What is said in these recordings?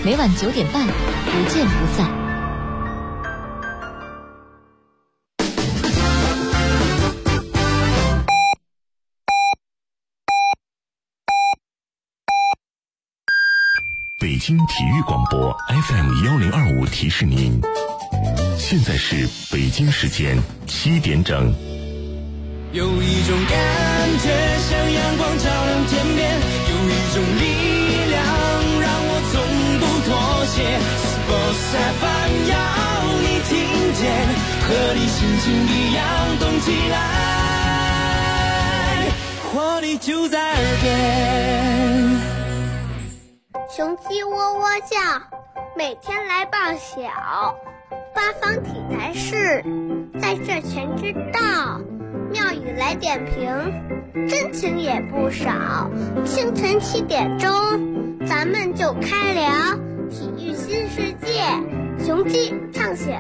每晚9点半，不见不散。 北京体育广播 FM1025提示您，现在是北京时间7点整。 有一种感觉像阳光照亮天边，有一种力量让我从不妥协。Sports FM 要你听见，和你心情一样动起来，活力就在耳边。 雄鸡喔喔叫，每天来报晓。八方体坛事，在这全知道。妙语来点评，真情也不少。清晨7点钟，咱们就开聊体育新世界，雄鸡唱晓。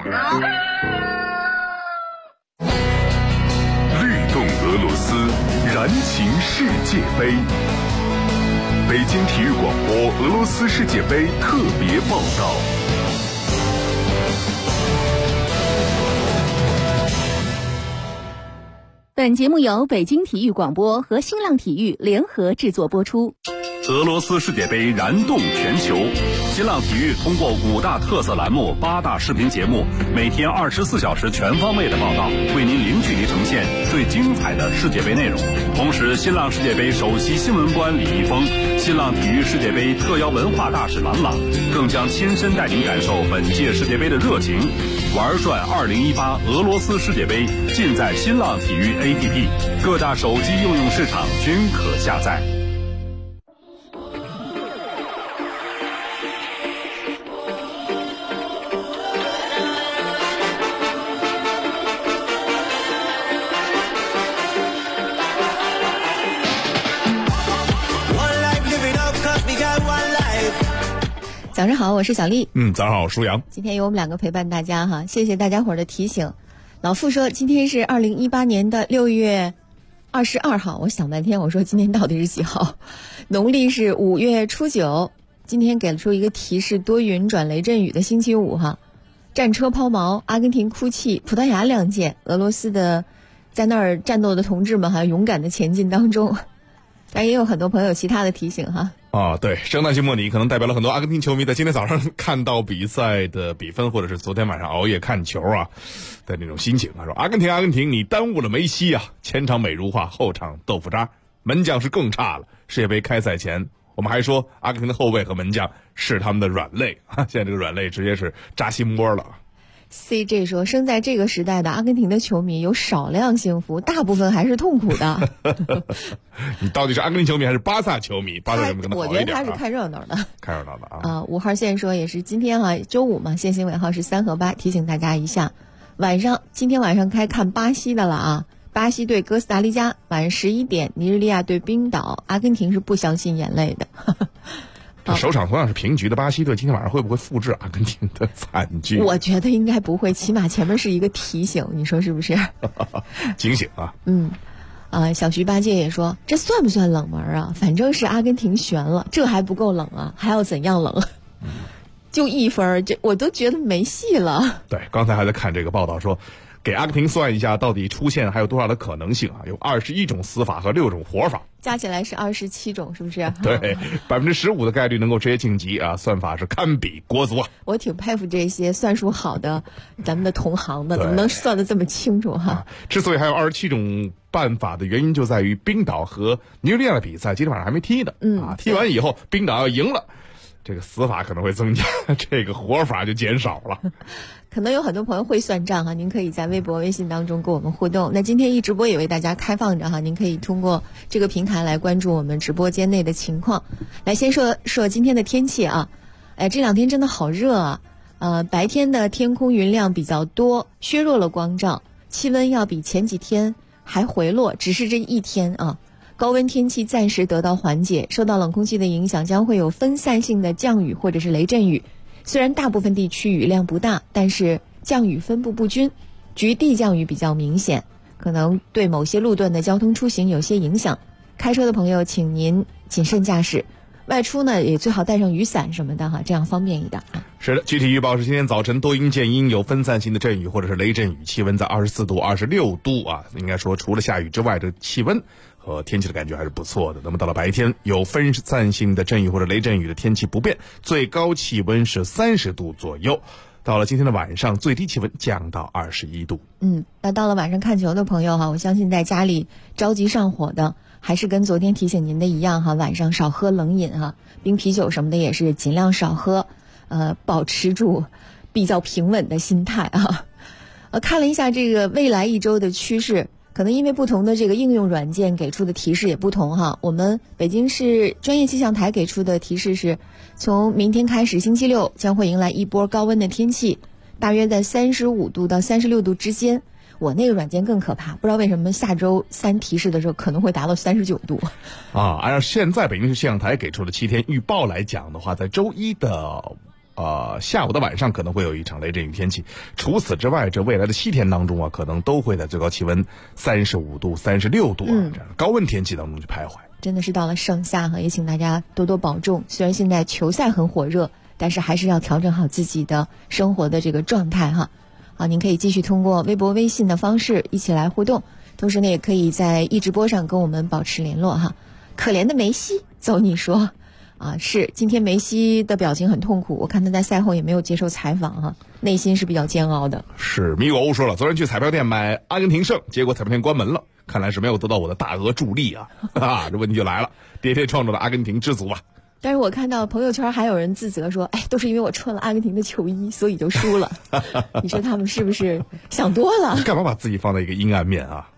律动俄罗斯，燃情世界杯。北京体育广播俄罗斯世界杯特别报道。 本节目由北京体育广播和新浪体育联合制作播出。 俄罗斯世界杯燃动全球，新浪体育通过5大特色栏目、8大视频节目，每天24小时全方位的报道，为您零距离呈现最精彩的世界杯内容。同时，新浪世界杯首席新闻官李易峰、新浪体育世界杯特邀文化大使郎朗，更将亲身带您感受本届世界杯的热情。玩转2018俄罗斯世界杯，尽在新浪体育 APP， 各大手机应用市场均可下载。 早上好，我是小丽。 早上好，舒阳。 今天有我们2个陪伴大家哈，谢谢大家伙的提醒。老傅说今天是2018年的6月22号，我想半天，我说今天到底是几号？农历是5月初9。今天给出一个提示，多云转雷阵雨的星期五哈。战车抛锚，阿根廷哭泣，葡萄牙亮剑，俄罗斯的在那儿战斗的同志们还勇敢的前进当中。但也有很多朋友其他的提醒哈。 对，圣诞节末你可能代表了很多阿根廷球迷在今天早上看到比赛的比分，或者是昨天晚上熬夜看球的那种心情。他说阿根廷你耽误了梅西前场美如画，后场豆腐渣，门将是更差了。世界杯开赛前我们还说阿根廷的后卫和门将是他们的软肋，现在这个软肋直接是扎心窝了。 CJ 说，生在这个时代的阿根廷的球迷有少量幸福，大部分还是痛苦的。 你到底是阿根廷球迷还是巴萨球迷？巴萨球迷可能好一点。 我觉得他是看热闹的。 看热闹的 5号线说也是今天周五嘛，限行尾号是3和8，提醒大家一下。今天晚上开看巴西的了巴西对哥斯达黎加，晚上11点，尼日利亚对冰岛，阿根廷是不相信眼泪的。 首场同样是平局的巴西队，今天晚上会不会复制阿根廷的惨剧？ 我觉得应该不会，起码前面是一个提醒，你说是不是？ 警醒小徐八戒也说，这算不算冷门反正是阿根廷悬了，这还不够冷还要怎样冷？就1分，这我都觉得没戏了。 对，刚才还在看这个报道说，给阿根廷算一下到底出现还有多少的可能性有21种死法和6种活法， 加起来是27种，是不是？ 对，15%的概率能够直接晋级算法是堪比国足我挺佩服这些算术好的咱们的同行的，怎么能算得这么清楚之所以还有27种办法的原因就在于冰岛和尼日利亚的比赛今天晚上还没踢的踢完以后冰岛要赢了，这个死法可能会增加，这个活法就减少了。 可能有很多朋友会算账您可以在微博微信当中跟我们互动。那今天直播也为大家开放着您可以通过这个平台来关注我们直播间内的情况。来先说今天的天气这2天真的好热白天的天空云量比较多，削弱了光照，气温要比前几天还回落，只是这1天高温天气暂时得到缓解，受到冷空气的影响，将会有分散性的降雨或者是雷阵雨。虽然大部分地区雨量不大，但是降雨分布不均，局地降雨比较明显，可能对某些路段的交通出行有些影响。开车的朋友请您谨慎驾驶， 外出呢也最好带上雨伞什么的哈，这样方便一点。 是的，具体预报是今天早晨多云见阴，有分散性的阵雨或者是雷阵雨，气温在24度、26度啊，应该说除了下雨之外，这气温和天气的感觉还是不错的。那么到了白天，有分散性的阵雨或者雷阵雨的天气不变，最高气温是30度左右。到了今天的晚上，最低气温降到21度。 那到了晚上看球的朋友哈，我相信在家里着急上火的，还是跟昨天提醒您的一样哈，晚上少喝冷饮哈，冰啤酒什么的也是尽量少喝，保持住比较平稳的心态啊。看了一下这个未来一周的趋势，可能因为不同的这个应用软件给出的提示也不同哈。我们北京市专业气象台给出的提示是，从明天开始星期六将会迎来一波高温的天气，大约在35度到36度之间。我那个软件更可怕，不知道为什么下周3提示的时候可能会达到39度。 按照现在北京市气象台给出的7天预报来讲的话，在周一的下午的晚上可能会有一场雷阵雨天气。除此之外，这未来的7天当中啊，可能都会在最高气温35度、36度这样高温天气当中去徘徊。 真的是到了盛夏哈，也请大家多多保重。虽然现在球赛很火热，但是还是要调整好自己的生活的这个状态哈。好，您可以继续通过微博、微信的方式一起来互动，同时呢，也可以在一直播上跟我们保持联络哈。可怜的梅西，邹你说是今天梅西的表情很痛苦，我看他在赛后也没有接受采访哈，内心是比较煎熬的。 是，米果欧说了，昨天去彩票店买阿根廷胜，结果彩票店关门了，看来是没有得到我的大额助力啊！这问题就来了，跌跌撞撞的阿根廷知足吧。 但是我看到朋友圈还有人自责说，都是因为我穿了阿根廷的球衣，所以就输了。你说他们是不是想多了？ 干嘛把自己放在一个阴暗面啊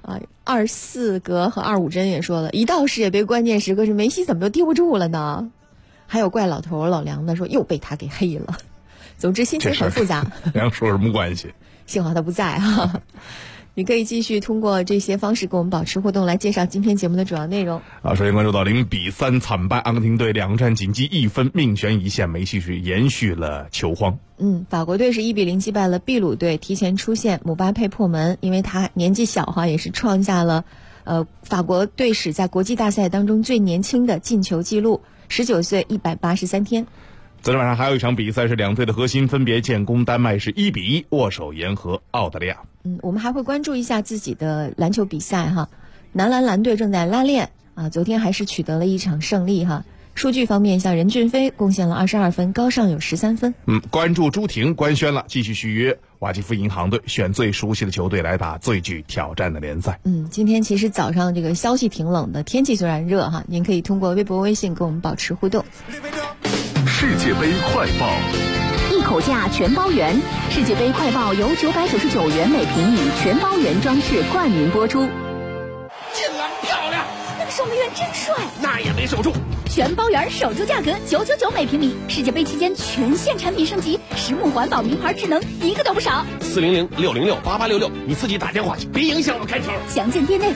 ？24格和25针也说了，一到世界杯关键时刻是梅西怎么就盯不住了呢？还有怪老头老梁的说又被他给黑了。总之心情很复杂。 梁说什么关系？ 幸好他不在哈。你可以继续通过这些方式跟我们保持互动，来介绍今天节目的主要内容。 首先关注到0-3惨败，阿根廷队2战仅积1分，命悬一线，梅西是延续了球荒。 法国队是1-0击败了秘鲁队，提前出线，姆巴佩破门，因为他年纪小哈，也是创下了法国队史在国际大赛当中最年轻的进球纪录，19岁183天。 昨天晚上还有一场比赛是两队的核心分别建功，丹麦是1-1握手言和澳大利亚。 我们还会关注一下自己的篮球比赛哈，男篮蓝队正在拉练昨天还是取得了一场胜利哈。数据方面，像任骏飞贡献了22分，高尚有13分。 关注朱婷官宣了继续续约瓦基夫银行队，选最熟悉的球队来打最具挑战的联赛。 今天其实早上这个消息挺冷的，天气虽然热哈，您可以通过微博、微信跟我们保持互动。 世界杯快报， 一口价全包圆，世界杯快报由999元每平米全包圆装饰冠名播出。 进篮漂亮， 那个守门员真帅， 那也没守住。 全包圆守住价格999每平米，世界杯期间全线产品升级，实木环保名牌智能一个都不少。 400-606-8866，你自己打电话去，别影响我开球。 详见店内。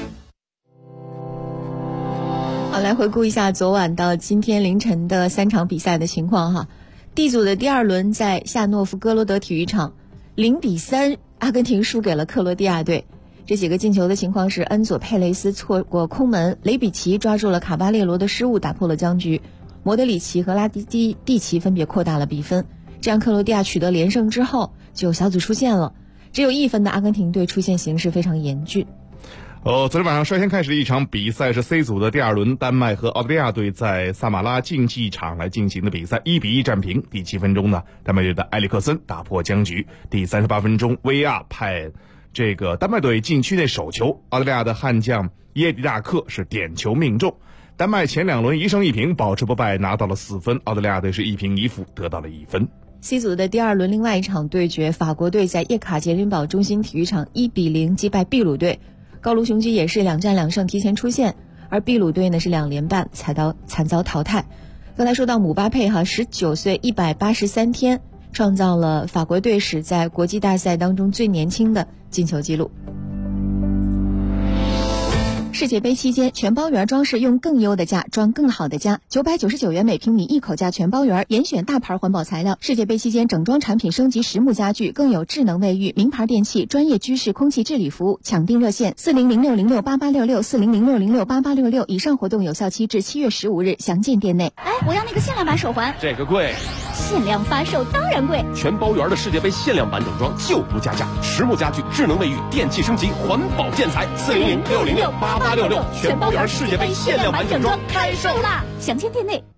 好，来回顾一下昨晚到今天凌晨的3场比赛的情况哈。D 组的第2轮在夏诺夫哥罗德体育场0-3，阿根廷输给了克罗地亚队。这几个进球的情况是恩佐佩雷斯错过空门，雷比奇抓住了卡巴列罗的失误打破了僵局，莫德里奇和拉蒂奇分别扩大了比分。这样克罗地亚取得连胜之后就小组出线了，只有1分的阿根廷队出现形势非常严峻。 昨天晚上率先开始的一场比赛是 C 组的第2轮，丹麦和澳大利亚队在萨马拉竞技场来进行的比赛，1-1战平。第7分钟呢，丹麦队的埃里克森打破僵局。第38分钟，VAR 派这个丹麦队禁区内手球，澳大利亚的悍将耶迪纳克是点球命中。丹麦前2轮1胜1平，保持不败，拿到了4分。澳大利亚队是1平1负，得到了1分。 C 组的第2轮另外一场对决，法国队在叶卡捷琳堡中心体育场1-0击败秘鲁队。高卢雄鸡也是2战2胜提前出线，而秘鲁队呢是2连败，惨遭淘汰。刚才说到姆巴佩19岁183天，创造了法国队史在国际大赛当中最年轻的进球纪录。 世界杯期间，全包园装饰用更优的价装更好的家，999元每平米一口价全包园，严选大牌环保材料。世界杯期间，整装产品升级实木家具，更有智能卫浴、名牌电器、专业居室空气治理服务。抢订热线：4006068866，4006068866。以上活动有效期至7月15日，详见店内。 哎，我要那个限量版手环。 这个贵。 限量发售当然贵。 全包园的世界杯限量版整装就不加价，实木家具、智能卫浴、电器升级、环保建材。400-606-8866，全包园世界杯限量版整装开售啦！ 详见店内。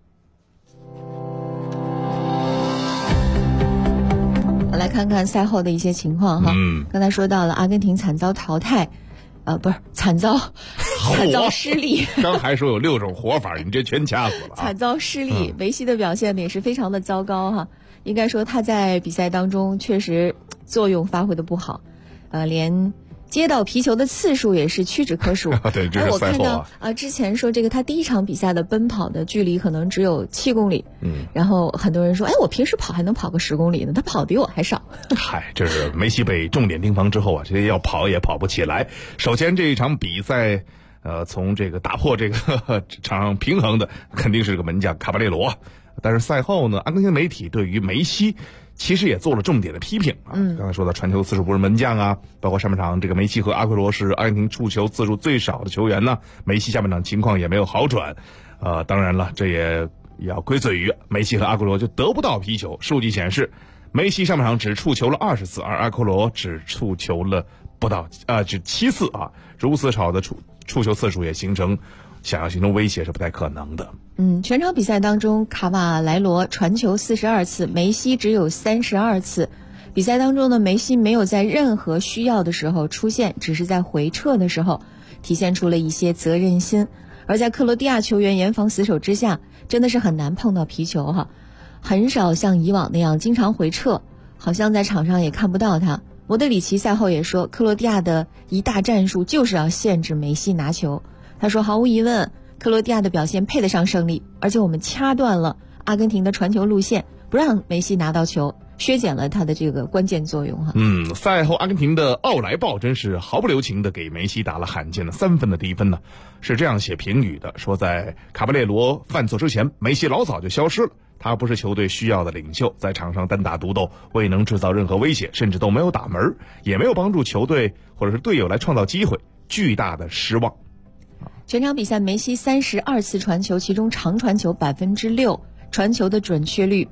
来看看赛后的一些情况哈。刚才说到了阿根廷惨遭淘汰，不是惨遭失利。 刚还说有6种活法，你这全掐死了。 惨遭失利，梅西的表现呢也是非常的糟糕哈。应该说他在比赛当中确实作用发挥的不好，连接到皮球的次数也是屈指可数。 对，这是赛后我看到之前说这个他第一场比赛的奔跑的距离可能只有7公里，然后很多人说，我平时跑还能跑个10公里呢，他跑比我还少。 嗨，这是梅西被重点盯防之后啊，这些要跑也跑不起来。首先这一场比赛，从这个打破这个场上平衡的肯定是这个门将卡巴列罗，但是赛后呢，阿根廷媒体对于梅西其实也做了重点的批评啊。刚才说的传球次数不是门将啊，包括上半场这个梅西和阿奎罗是阿根廷触球次数最少的球员呢。梅西下半场情况也没有好转，当然了，这也要归罪于梅西和阿奎罗就得不到皮球。数据显示，梅西上半场只触球了20次，而阿奎罗只触球了只7次啊，如此少的触球次数也想要形成威胁是不太可能的。 全场比赛当中，卡瓦莱罗传球42次，梅西只有32次。比赛当中呢，梅西没有在任何需要的时候出现，只是在回撤的时候体现出了一些责任心。而在克罗地亚球员严防死守之下，真的是很难碰到皮球哈，很少像以往那样经常回撤，好像在场上也看不到他。莫德里奇赛后也说，克罗地亚的一大战术就是要限制梅西拿球。他说，毫无疑问，克罗地亚的表现配得上胜利，而且我们掐断了阿根廷的传球路线，不让梅西拿到球，削减了他的这个关键作用哈。 赛后阿根廷的奥莱报真是毫不留情的给梅西打了罕见的3分的低分呢，是这样写评语的，说在卡巴列罗犯错之前，梅西老早就消失了。他不是球队需要的领袖，在场上单打独斗，未能制造任何威胁，甚至都没有打门，也没有帮助球队或者是队友来创造机会，巨大的失望。 全场比赛梅西32次传球，其中长传球6%，传球的准确率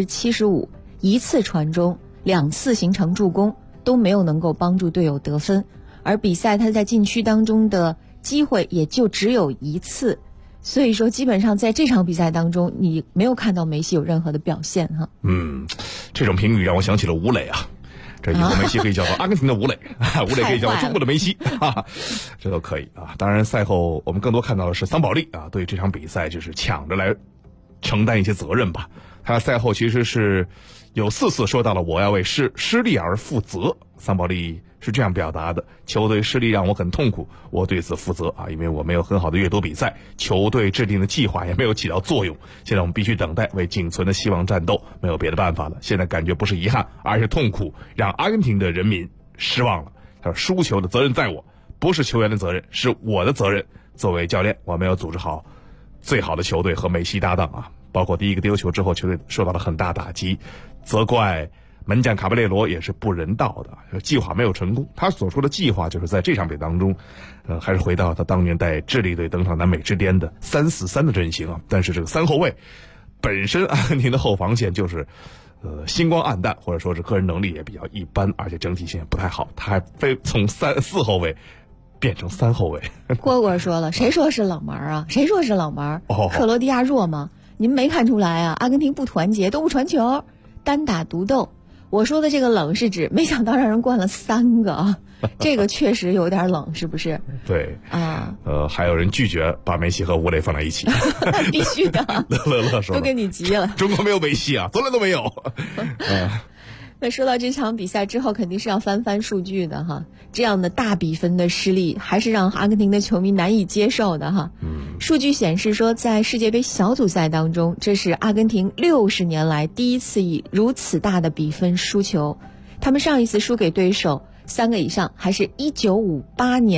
75%，一次传中，2次形成助攻，都没有能够帮助队友得分。而比赛他在禁区当中的机会也就只有1次，所以说基本上在这场比赛当中，你没有看到梅西有任何的表现哈。 这种评语让我想起了吴磊啊。这以后梅西可以叫做阿根廷的吴磊，吴磊可以叫做中国的梅西，这都可以啊。当然赛后我们更多看到的是桑保利啊，对这场比赛就是抢着来承担一些责任吧。他赛后其实是有4次说到了我要为失利而负责。桑保利是这样表达的：球队失利让我很痛苦，我对此负责啊，因为我没有很好的阅读比赛，球队制定的计划也没有起到作用。现在我们必须等待，为仅存的希望战斗，没有别的办法了。现在感觉不是遗憾，而是痛苦，让阿根廷的人民失望了。他说输球的责任在我，不是球员的责任，是我的责任。作为教练，我没有组织好最好的球队和梅西搭档啊，包括第一个丢球之后，球队受到了很大打击，责怪门将卡巴列罗也是不人道的，计划没有成功。他所说的计划就是在这场比赛当中，还是回到他当年带智利队登上南美之巅的3-4-3的阵型啊。但是这个3后卫本身，阿根廷的后防线就是星光暗淡，或者说是个人能力也比较一般，而且整体性也不太好。他还非从4后卫变成3后卫。 蝈蝈说了，谁说是冷门啊？谁说是冷门？克罗地亚弱吗？你们没看出来啊？阿根廷不团结，都不传球，单打独斗。我说的这个冷是指没想到让人灌了3个啊，这个确实有点冷，是不是？ 对啊，还有人拒绝把梅西和吴磊放在一起。 必须的。 乐说都给你急了。 中国没有梅西啊，从来都没有。 那说到这场比赛之后，肯定是要翻数据的哈。这样的大比分的失利，还是让阿根廷的球迷难以接受的哈。数据显示说，在世界杯小组赛当中，这是阿根廷60年来第一次以如此大的比分输球。他们上一次输给对手3个以上，还是1958年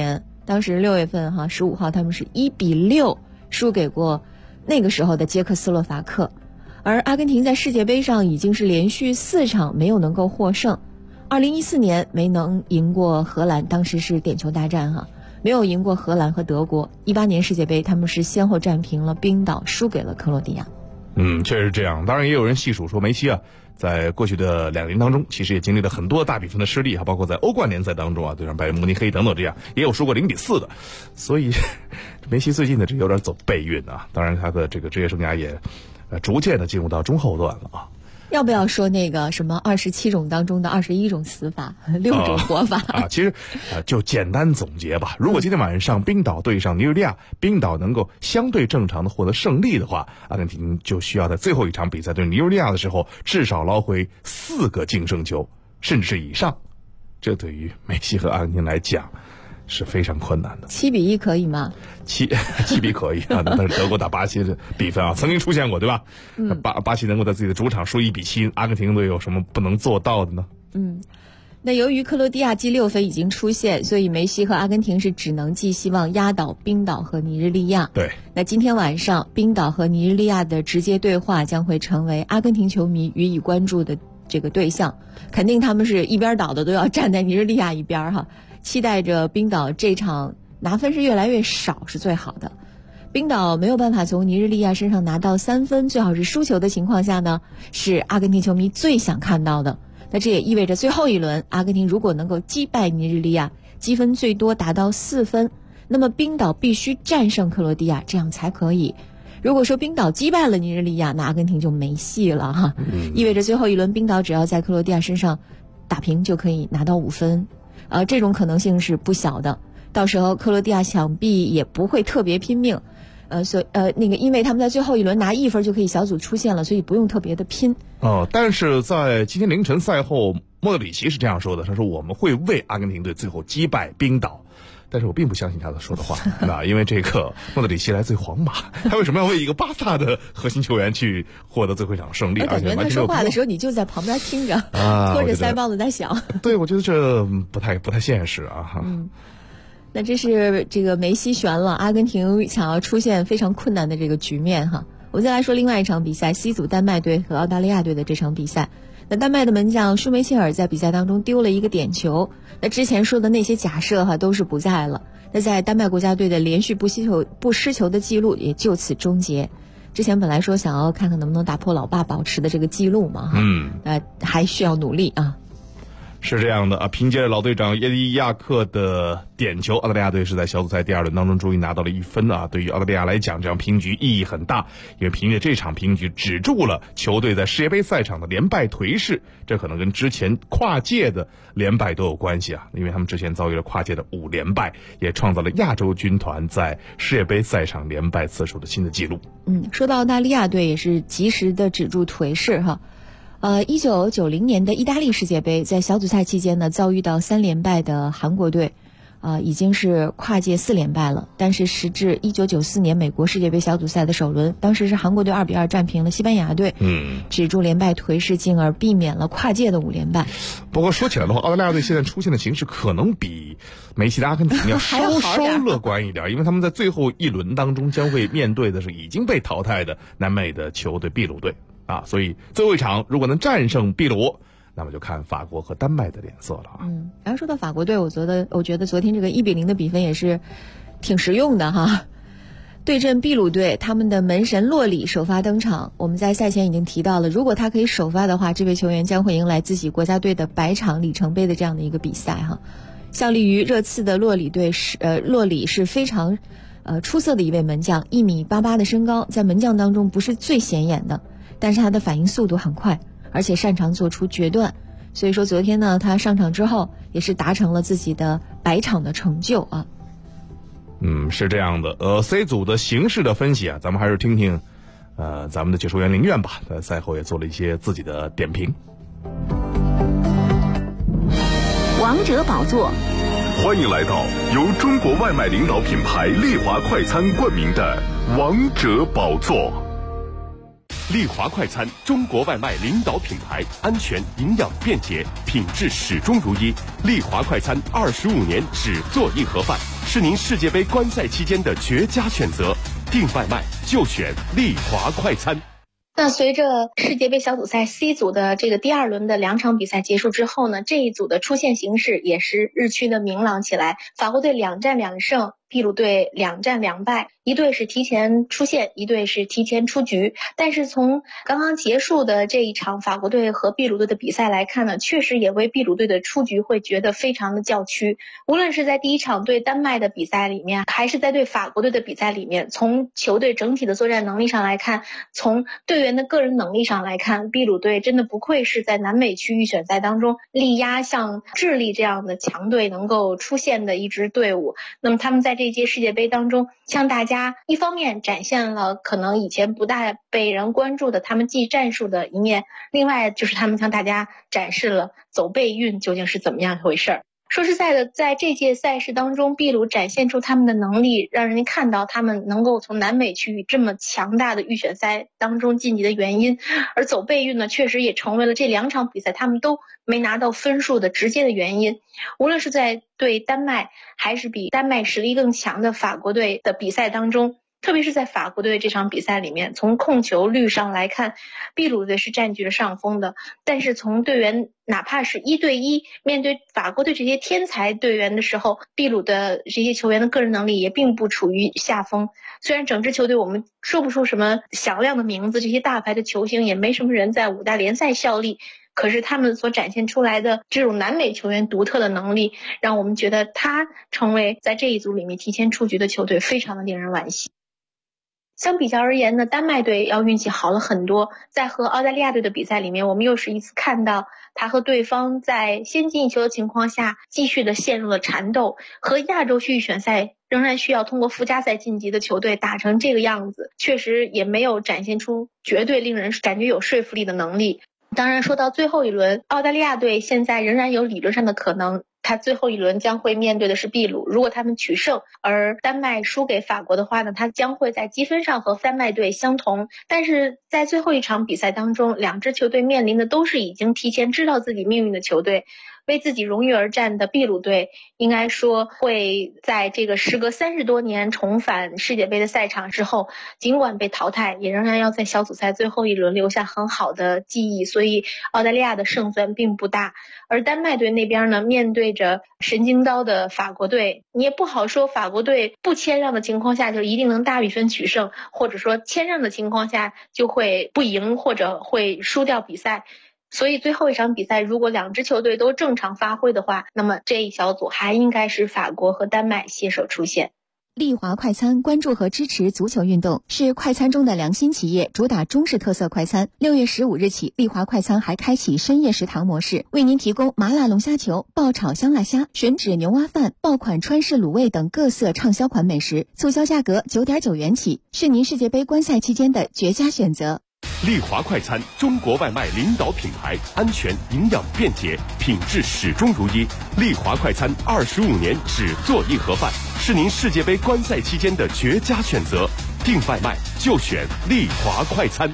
当时6月份15号他们是1-6输给过那个时候的捷克斯洛伐克。而阿根廷在世界杯上已经是连续4场没有能够获胜。2014年没能赢过荷兰，当时是点球大战没有赢过荷兰和德国。18年世界杯他们是先后战平了冰岛，输给了克罗地亚。 确实这样。当然也有人细数说梅西在过去的2年当中其实也经历了很多大比分的失利包括在欧冠联赛当中对上拜仁慕尼黑等等，这样也有输过0-4的。所以梅西最近的这有点走背运当然他的这个职业生涯也逐渐的进入到中后段了要不要说那个什么27种当中的21种死法，6种活法其实就简单总结吧。如果今天晚上冰岛对上尼日利亚，冰岛能够相对正常的获得胜利的话，阿根廷就需要在最后一场比赛对尼日利亚的时候至少捞回4个净胜球，甚至是以上。这对于梅西和阿根廷来讲是非常困难的。 7-1可以吗 ？7比可以但是德国打巴西的比分曾经出现过，对吧？巴西能够在自己的主场输1-7，阿根廷队有什么不能做到的呢？ 那由于克罗地亚积6分已经出现，所以梅西和阿根廷是只能寄希望压倒冰岛和尼日利亚。 对， 那今天晚上冰岛和尼日利亚的直接对话将会成为阿根廷球迷予以关注的这个对象，肯定他们是一边倒的都要站在尼日利亚一边期待着冰岛这场拿分是越来越少是最好的。冰岛没有办法从尼日利亚身上拿到3分，最好是输球的情况下呢，是阿根廷球迷最想看到的。那这也意味着最后一轮阿根廷如果能够击败尼日利亚，积分最多达到4分，那么冰岛必须战胜克罗地亚，这样才可以。如果说冰岛击败了尼日利亚，那阿根廷就没戏了意味着最后一轮冰岛只要在克罗地亚身上打平就可以拿到5分。这种可能性是不小的，到时候克罗地亚想必也不会特别拼命，因为他们在最后一轮拿1分就可以小组出线了，所以不用特别的拼。 但是在今天凌晨赛后，莫德里奇是这样说的，他说我们会为阿根廷队最后击败冰岛。但是我并不相信他说的话因为这个莫德里奇来自于皇马，他为什么要为一个巴萨的核心球员去获得最后一场胜利？ 而且他说话的时候你就在旁边听着拖着腮帮子在想。 对，我觉得这不太现实那这是这个梅西悬了，阿根廷想要出现非常困难的这个局面我们再来说另外一场比赛，C组丹麦队和澳大利亚队的这场比赛。那丹麦的门将舒梅切尔在比赛当中丢了一个点球，那之前说的那些假设都是不在了。那在丹麦国家队的连续不失球的记录也就此终结。之前本来说想要看看能不能打破老爸保持的这个记录嘛还需要努力是这样的凭借老队长耶利亚克的点球，澳大利亚队是在小组赛第2轮当中终于拿到了1分对于澳大利亚来讲，这样平局意义很大，因为凭借这场平局止住了球队在世界杯赛场的连败颓势。这可能跟之前跨界的连败都有关系因为他们之前遭遇了跨界的5连败，也创造了亚洲军团在世界杯赛场连败次数的新的纪录。 说到澳大利亚队也是及时的止住颓势1990年的意大利世界杯，在小组赛期间呢，遭遇到3连败的韩国队，已经是跨界4连败了。但是时至1994年美国世界杯小组赛的首轮，当时是韩国队2-2战平了西班牙队，止住连败颓势，进而避免了跨界的5连败。 不过说起来的话，澳大利亚队现在出现的形势可能比梅西的阿根廷要稍乐观一点，因为他们在最后一轮当中将会面对的是已经被淘汰的南美的球队秘鲁队。所以最后一场如果能战胜秘鲁，那么就看法国和丹麦的脸色了然后说到法国队，我觉得昨天这个1-0的比分也是挺实用的对阵秘鲁队，他们的门神洛里首发登场。我们在赛前已经提到了，如果他可以首发的话，这位球员将会迎来自己国家队的100场里程碑的这样的一个比赛效力于热刺的洛里是非常出色的一位门将，1.88米的身高，在门将当中不是最显眼的，但是他的反应速度很快，而且擅长做出决断。所以说昨天呢，他上场之后也是达成了自己的100场的成就是这样的。C 组的形势的分析咱们还是听听咱们的解说员林苑吧，在赛后也做了一些自己的点评。 王者宝座， 欢迎来到由中国外卖领导品牌丽华快餐冠名的王者宝座。 丽华快餐，中国外卖领导品牌，安全、营养、便捷，品质始终如一。丽华快餐25年只做一盒饭，是您世界杯观赛期间的绝佳选择。订外卖就选丽华快餐。 那随着世界杯小组赛 C 组的这个第2轮的2场比赛结束之后呢，这一组的出线形势也是日趋的明朗起来。法国队2战2胜，秘鲁队2战2败，一队是提前出线，一队是提前出局。但是从刚刚结束的这一场法国队和秘鲁队的比赛来看呢，确实也为秘鲁队的出局会觉得非常的叫屈。无论是在第一场对丹麦的比赛里面，还是在对法国队的比赛里面，从球队整体的作战能力上来看，从队员的个人能力上来看，秘鲁队真的不愧是在南美区预选赛当中力压像智利这样的强队能够出现的一支队伍。那么他们在这届世界杯当中向大家一方面展现了可能以前不大被人关注的他们技战术的一面，另外就是他们向大家展示了走背运究竟是怎么样一回事儿。说实在的，在这届赛事当中，秘鲁展现出他们的能力，让人看到他们能够从南美区域这么强大的预选赛当中晋级的原因。而走背运呢，确实也成为了这2场比赛他们都没拿到分数的直接的原因。无论是在对丹麦，还是比丹麦实力更强的法国队的比赛当中，特别是在法国队这场比赛里面，从控球率上来看，秘鲁队是占据了上风的。但是从队员哪怕是1对1面对法国队这些天才队员的时候，秘鲁的这些球员的个人能力也并不处于下风。虽然整支球队我们说不出什么响亮的名字，这些大牌的球星也没什么人在5大联赛效力，可是他们所展现出来的这种南美球员独特的能力，让我们觉得他成为在这一组里面提前出局的球队，非常的令人惋惜。相比较而言呢，丹麦队要运气好了很多。在和澳大利亚队的比赛里面，我们又是一次看到他和对方在先进一球的情况下继续的陷入了缠斗，和亚洲区预选赛仍然需要通过附加赛晋级的球队打成这个样子，确实也没有展现出绝对令人感觉有说服力的能力。当然说到最后一轮，澳大利亚队现在仍然有理论上的可能，他最后一轮将会面对的是秘鲁。如果他们取胜，而丹麦输给法国的话呢，他将会在积分上和丹麦队相同。但是在最后一场比赛当中，2支球队面临的都是已经提前知道自己命运的球队。为自己荣誉而战的秘鲁队应该说会在这个时隔30多年重返世界杯的赛场之后，尽管被淘汰，也仍然要在小组赛最后一轮留下很好的记忆，所以澳大利亚的胜算并不大。而丹麦队那边呢，面对着神经刀的法国队，你也不好说法国队不谦让的情况下就一定能大比分取胜，或者说谦让的情况下就会不赢或者会输掉比赛。所以最后一场比赛，如果2支球队都正常发挥的话，那么这一小组还应该是法国和丹麦携手出线。 丽华快餐关注和支持足球运动，是快餐中的良心企业，主打中式特色快餐。6月15日起，丽华快餐还开启深夜食堂模式，为您提供麻辣龙虾球、爆炒香辣虾、吮指牛蛙饭、爆款川式卤味等各色畅销款美食，促销价格9.9元起，是您世界杯观赛期间的绝佳选择。 丽华快餐，中国外卖领导品牌，安全、营养、便捷，品质始终如一。丽华快餐25年只做一盒饭，是您世界杯观赛期间的绝佳选择。订外卖就选丽华快餐。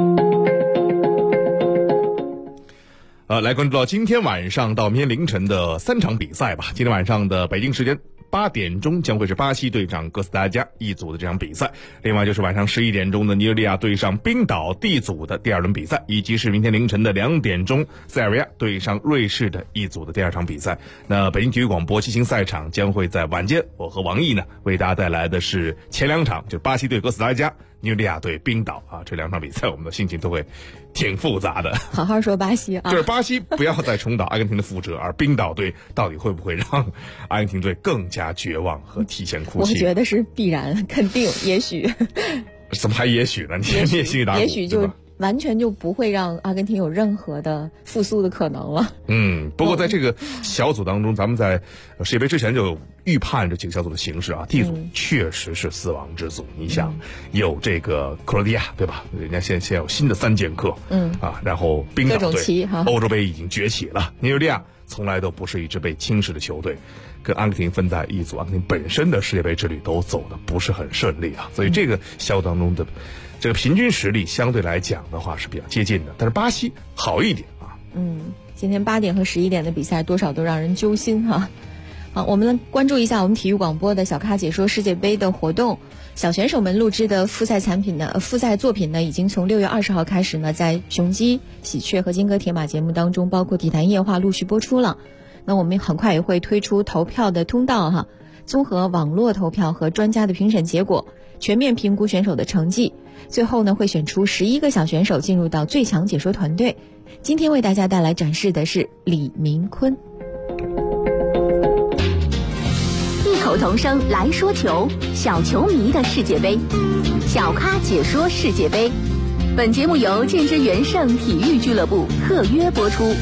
来关注到今天晚上到明天凌晨的3场比赛吧。今天晚上的北京时间8点钟将会是巴西对上哥斯达黎加一组的这场比赛，另外就是晚上11点钟的尼日利亚对上冰岛 D 组的第2轮比赛，以及是明天凌晨的2点钟塞尔维亚对上瑞士的一组的第2场比赛。那北京体育广播骑行赛场将会在晚间，我和王毅呢为大家带来的是前2场，就是巴西对哥斯达黎加、尼日利亚对冰岛啊，这2场比赛我们的心情都会挺复杂的。 好好说巴西啊， 就是巴西不要再重蹈阿根廷的覆辙，而冰岛队到底会不会让阿根廷队更加绝望和提前哭泣？ 我觉得是必然，肯定，也许。 怎么还也许呢？你也心里打鼓， 也许就完全就不会让阿根廷有任何的复苏的可能了。 不过在这个小组当中，咱们在世界杯之前就预判这几个小组的形势啊。D 组确实是死亡之组，你想有这个克罗地亚对吧？人家现在有新的3剑客，然后冰岛队欧洲杯已经崛起了，尼日利亚从来都不是一支被轻视的球队，跟阿根廷分在一组，阿根廷本身的世界杯之旅都走的不是很顺利啊，所以这个小组当中的这个平均实力相对来讲的话是比较接近的，但是巴西好一点啊。 今天8点和11点的比赛多少都让人揪心哈。好，我们来关注一下我们体育广播的小咖解说世界杯的活动。小选手们录制的复赛作品呢，已经从6月20号开始呢，在雄鸡、喜鹊和金戈铁马节目当中，包括体坛夜话陆续播出了。那我们很快也会推出投票的通道哈，综合网络投票和专家的评审结果，全面评估选手的成绩，最后呢会选出11个小选手进入到最强解说团队。今天为大家带来展示的是李明坤。 异口同声来说球，小球迷的世界杯，小咖解说世界杯。本节目由建之元盛体育俱乐部特约播出。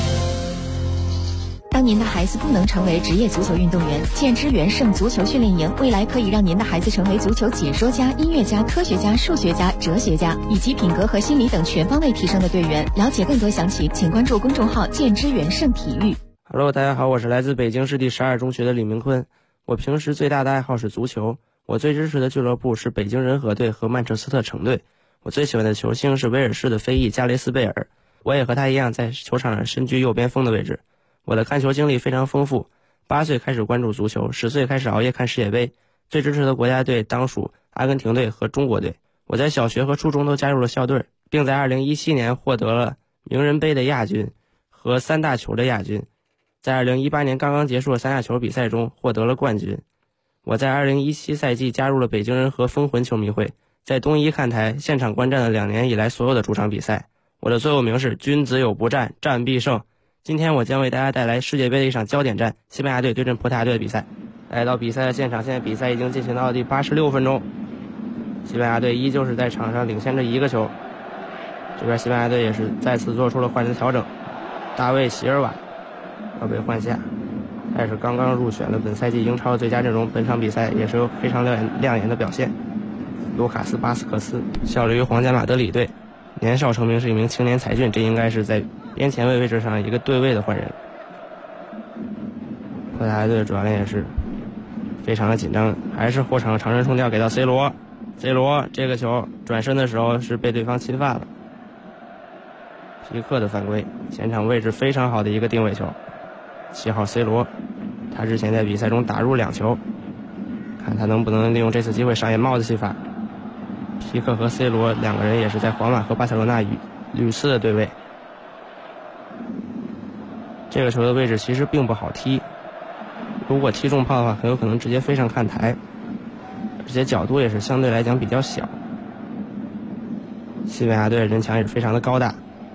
当您的孩子不能成为职业足球运动员，建之元盛足球训练营未来可以让您的孩子成为足球解说家、音乐家、科学家、数学家、哲学家，以及品格和心理等全方位提升的队员。了解更多详情，请关注公众号建之元盛体育。 Hello， 大家好，我是来自北京市第12中学的李明坤。我平时最大的爱好是足球，我最支持的俱乐部是北京人和队和曼彻斯特城队。我最喜欢的球星是威尔士的飞翼加雷斯贝尔，我也和他一样在球场上身居右边锋的位置。我的看球经历非常丰富，8岁开始关注足球，10岁开始熬夜看世界杯，最支持的国家队当属阿根廷队和中国队。我在小学和初中都加入了校队，并在2017年获得了名人杯的亚军和3大球的亚军，在2018年刚刚结束的3大球比赛中获得了冠军。我在2017赛季加入了北京人和风魂球迷会，在东一看台现场观战了2年以来所有的主场比赛。我的座右铭是君子有不战，战必胜。今天我将为大家带来世界杯的一场焦点战，西班牙队对阵葡萄牙队的比赛。来到比赛的现场，现在比赛已经进行到第86分钟，西班牙队依旧是在场上领先着1个球。这边西班牙队也是再次做出了换人调整，大卫席尔瓦要被换下，他也是刚刚入选了本赛季英超最佳阵容，本场比赛也是有非常亮眼的表现。卢卡斯巴斯克斯效力于皇家马德里队，年少成名，是一名青年才俊，这应该是在边前卫位置上一个对位的换人。葡萄牙队的主教练也是非常的紧张，还是后场长传冲吊给到 C 罗这个球转身的时候是被对方侵犯了，皮克的犯规，前场位置非常好的一个定位球。7号 C 罗，他之前在比赛中打入2球，看他能不能利用这次机会上演帽子戏法。皮克和 C 罗2个人也是在皇马和巴塞罗那屡次的对位。这个球的位置其实并不好踢，如果踢中炮的话很有可能直接飞上看台，而且角度也是相对来讲比较小。西班牙队人墙也是非常的高大，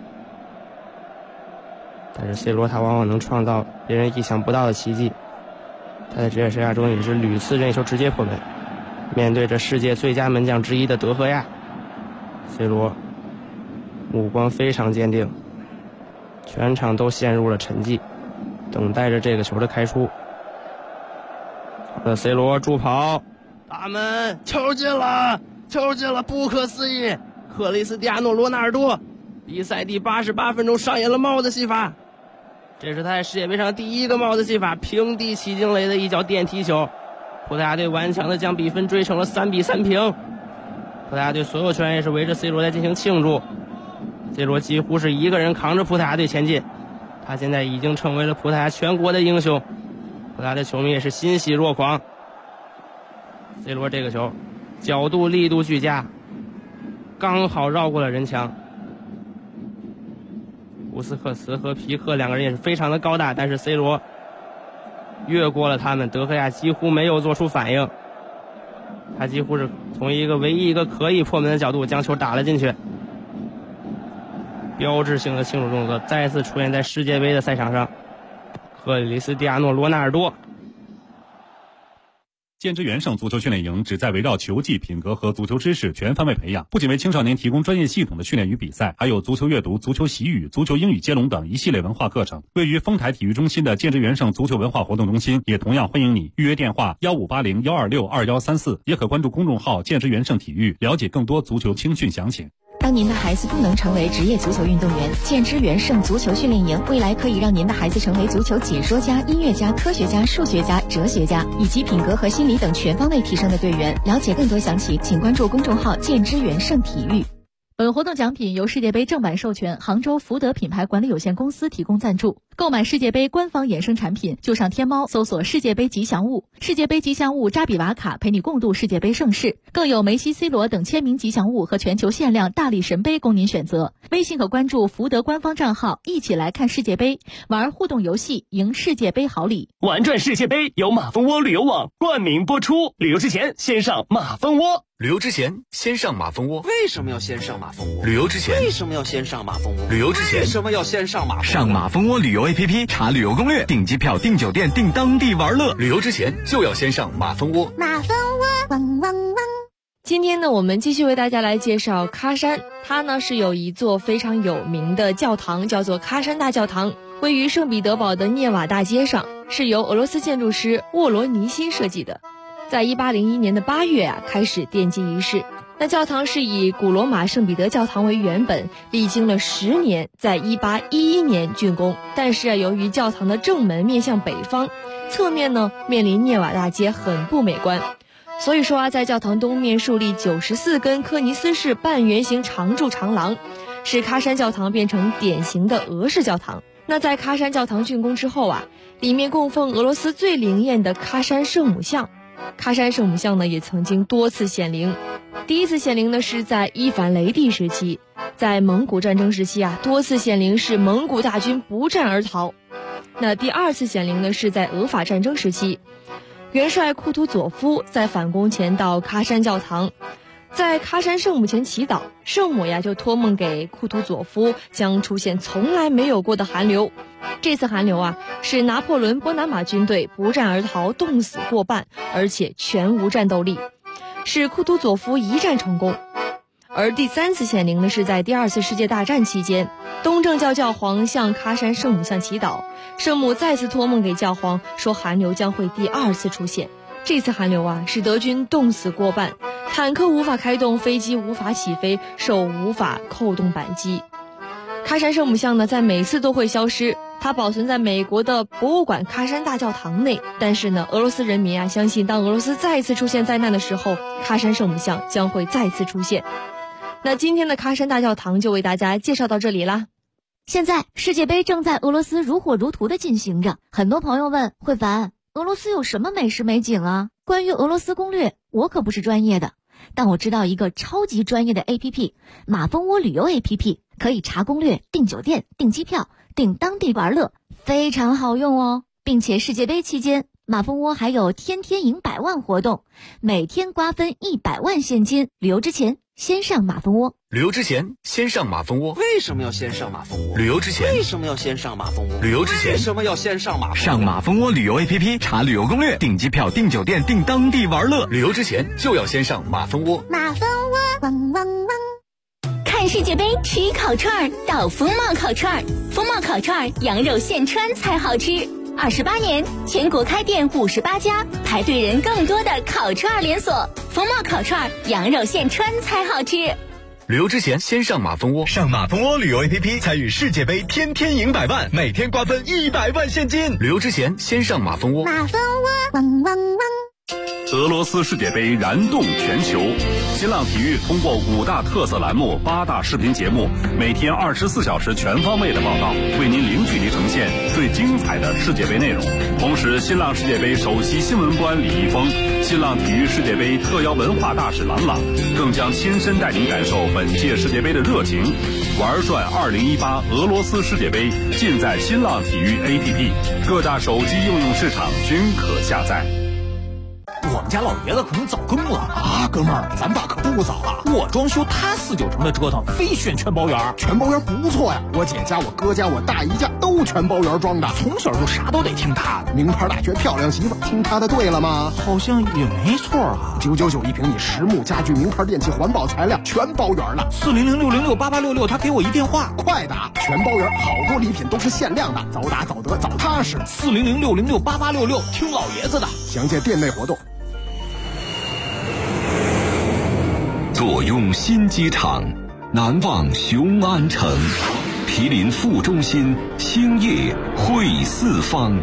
但是 C 罗他往往能创造别人意想不到的奇迹，他在职业生涯中也是屡次任意球直接破门。面对着世界最佳门将之一的德赫亚， C 罗目光非常坚定，全场都陷入了沉寂，等待着这个球的开出。C 罗助跑，大门，球进了，不可思议！克里斯蒂亚诺·罗纳尔多，比赛第88分钟上演了帽子戏法，这是他在世界杯上第1个帽子戏法，平地起惊雷的一脚电梯球。葡萄牙队顽强地将比分追成了3-3平。葡萄牙队所有球员也是围着 C 罗在进行庆祝， C 罗几乎是一个人扛着葡萄牙队前进，他现在已经成为了葡萄牙全国的英雄，葡萄牙的球迷也是欣喜若狂。 C 罗这个球角度力度俱佳，刚好绕过了人墙。乌斯克茨和皮克2个人也是非常的高大，但是 C 罗越过了他们，德赫亚几乎没有做出反应，他几乎是从唯一一个可以破门的角度将球打了进去。标志性的庆祝动作再次出现在世界杯的赛场上，克里斯蒂亚诺·罗纳尔多。 建之元盛足球训练营旨在围绕球技、品格和足球知识全方位培养，不仅为青少年提供专业系统的训练与比赛，还有足球阅读、足球习语、足球英语接龙等一系列文化课程。位于丰台体育中心的建之元盛足球文化活动中心也同样欢迎你，预约电话1580-126-2134，也可关注公众号建之元盛体育，了解更多足球青训详情。 当您的孩子不能成为职业足球运动员，建之元盛足球训练营未来可以让您的孩子成为足球解说家、音乐家、科学家、数学家、哲学家，以及品格和心理等全方位提升的队员。了解更多详情，请关注公众号建之元盛体育。 本活动奖品由世界杯正版授权杭州福德品牌管理有限公司提供赞助。购买世界杯官方衍生产品，就上天猫搜索世界杯吉祥物，世界杯吉祥物扎比瓦卡陪你共度世界杯盛世，更有梅西、C 罗等签名吉祥物和全球限量大力神杯供您选择。微信可关注福德官方账号，一起来看世界杯，玩互动游戏，赢世界杯好礼。 玩转世界杯由马蜂窝旅游网冠名播出，旅游之前先上马蜂窝。 旅游之前先上马蜂窝。 为什么要先上马蜂窝？ 旅游之前为什么要先上马蜂窝？ 旅游之前为什么要先上马蜂窝？ 上马蜂窝旅游 APP 查旅游攻略，订机票、订酒店、订当地玩乐。旅游之前就要先上马蜂窝。 马蜂窝汪汪汪。 今天呢，我们继续为大家来介绍喀山。它呢是有一座非常有名的教堂，叫做喀山大教堂，位于圣彼得堡的涅瓦大街上，是由俄罗斯建筑师沃罗尼辛设计的。在1801年的8月开始奠基仪式。那教堂是以古罗马圣彼得教堂为原本，历经了10年，在1811年竣工。但是由于教堂的正门面向北方，侧面呢面临涅瓦大街，很不美观。所以说在教堂东面树立94根科尼斯式半圆形长柱长廊，使喀山教堂变成典型的俄式教堂。那在喀山教堂竣工之后里面供奉俄罗斯最灵验的喀山圣母像。喀山圣母像呢也曾经多次显灵。第一次显灵呢是在伊凡雷帝时期，在蒙古战争时期多次显灵使蒙古大军不战而逃。那第二次显灵呢是在俄法战争时期，元帅库图佐夫在反攻前到喀山教堂，在喀山圣母前祈祷，圣母就托梦给库图佐夫将出现从来没有过的寒流。这次寒流使拿破仑波拿马军队不战而逃，冻死过半，而且全无战斗力，使库图佐夫一战成功。而第三次显灵呢是在第二次世界大战期间，东正教教皇向喀山圣母像祈祷，圣母再次托梦给教皇，说寒流将会第二次出现。这次寒流使德军冻死过半，坦克无法开动，飞机无法起飞，手无法扣动扳机。喀山圣母像呢在每次都会消失，它保存在美国的博物馆喀山大教堂内。但是呢，俄罗斯人民相信当俄罗斯再次出现灾难的时候，喀山圣母像将会再次出现。那今天的喀山大教堂就为大家介绍到这里啦。 现在世界杯正在俄罗斯如火如荼的进行着，很多朋友问慧凡，俄罗斯有什么美食美景啊？关于俄罗斯攻略，我可不是专业的，但我知道一个超级专业的 APP， 马蜂窝旅游 APP， 可以查攻略、订酒店、订机票、订当地玩乐，非常好用哦。并且世界杯期间，马蜂窝还有天天赢100万活动，每天瓜分100万现金。旅游之前先上马蜂窝。 旅游之前先上马蜂窝。 为什么要先上马蜂窝？ 旅游之前为什么要先上马蜂窝？ 旅游之前为什么要先上马蜂窝？ 上马蜂窝旅游 APP 查旅游攻略，订机票、订酒店、订当地玩乐。旅游之前就要先上马蜂窝。 马蜂窝汪汪汪。 看世界杯吃烤串到风貌烤串，风貌烤串羊肉现穿才好吃。28年，全国开店58家，排队人更多的烤串连锁。风貌烤串羊肉现穿才好吃。 旅游之前先上马蜂窝。上马蜂窝旅游 APP 参与世界杯，天天赢100万，每天瓜分100万现金。旅游之前先上马蜂窝。 马蜂窝汪汪汪。 俄罗斯世界杯燃动全球，新浪体育通过5大特色栏目、8大视频节目，每天24小时全方位的报道，为您零距离呈现最精彩的世界杯内容。同时，新浪世界杯首席新闻官李易峰、新浪体育世界杯特邀文化大使郎朗，更将亲身带您感受本届世界杯的热情。玩转2018俄罗斯世界杯，尽在新浪体育 APP， 各大手机应用市场均可下载。 我们家老爷子可能早更了啊，哥们儿，咱爸可不早了。我装修他4、9成的折腾，非选全包圆。全包圆不错呀，我姐家、我哥家、我大姨家都全包圆装的，从小就啥都得听他的。名牌大学漂亮媳妇，听他的对了吗？好像也没错啊。999一平米，实木家具、名牌电器、环保材料，全包圆了。400-606-8866，他给我一电话，快打！全包圆，好多礼品都是限量的，早打早得早踏实。400-606-8866，听老爷子的。详见店内活动。 左用新机场， 难忘雄安城。毗邻副中心，星夜汇四方。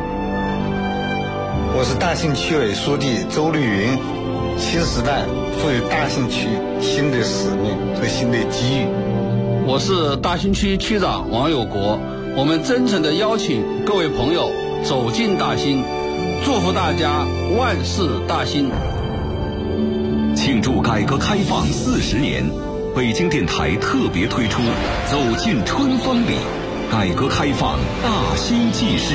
我是大兴区委书记周绿云。新时代赋予大兴区新的使命和新的机遇。 我是大兴区区长王有国。我们真诚地邀请各位朋友走进大兴，祝福大家万事大兴。 庆祝改革开放40年，北京电台特别推出《走进春风里》，改革开放大兴纪事。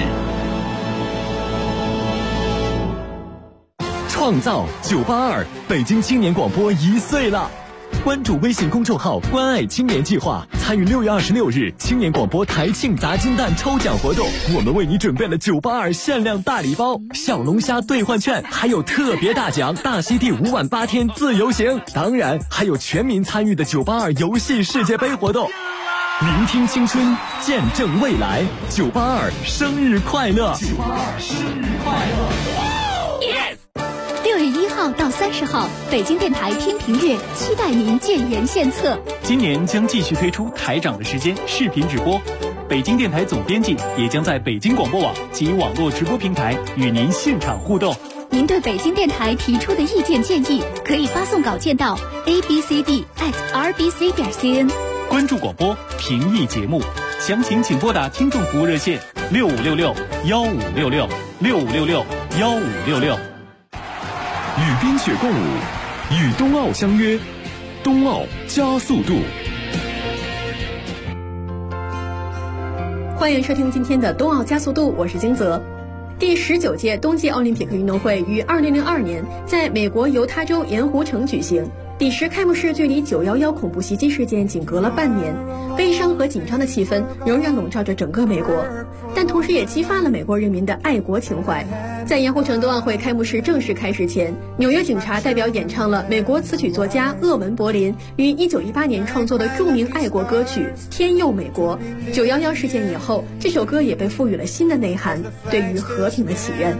创造982，北京青年广播1岁了。关注微信公众号“关爱青年计划”，参与6月26日青年广播台庆砸金蛋抽奖活动。我们为你准备了982限量大礼包、小龙虾兑换券，还有特别大奖大溪地5晚8天自由行。当然，还有全民参与的982游戏世界杯活动。聆听青春，见证未来，982生日快乐！982生日快乐！ 6月1号到30号，北京电台天平月期待您建言献策。 今年将继续推出台长的时间视频直播，北京电台总编辑也将在北京广播网及网络直播平台与您现场互动。 您对北京电台提出的意见建议，可以发送稿件到 abcd@rbc.cn。 关注广播，评议节目，详情请拨打听众服务热线6566-1566，6566-1566。 与冰雪共舞，与冬奥相约，冬奥加速度。 欢迎收听今天的冬奥加速度，我是金泽。第19届冬季奥林匹克运动会于2002年在美国犹他州盐湖城举行。彼时开幕式距离911恐怖袭击事件仅隔了半年，悲伤和紧张的气氛仍然笼罩着整个美国，但同时也激发了美国人民的爱国情怀。在盐湖城冬奥会开幕式正式开始前，纽约警察代表演唱了美国词曲作家厄文·柏林于1918年创作的著名爱国歌曲《天佑美国》。911事件以后，这首歌也被赋予了新的内涵，对于和平的祈愿。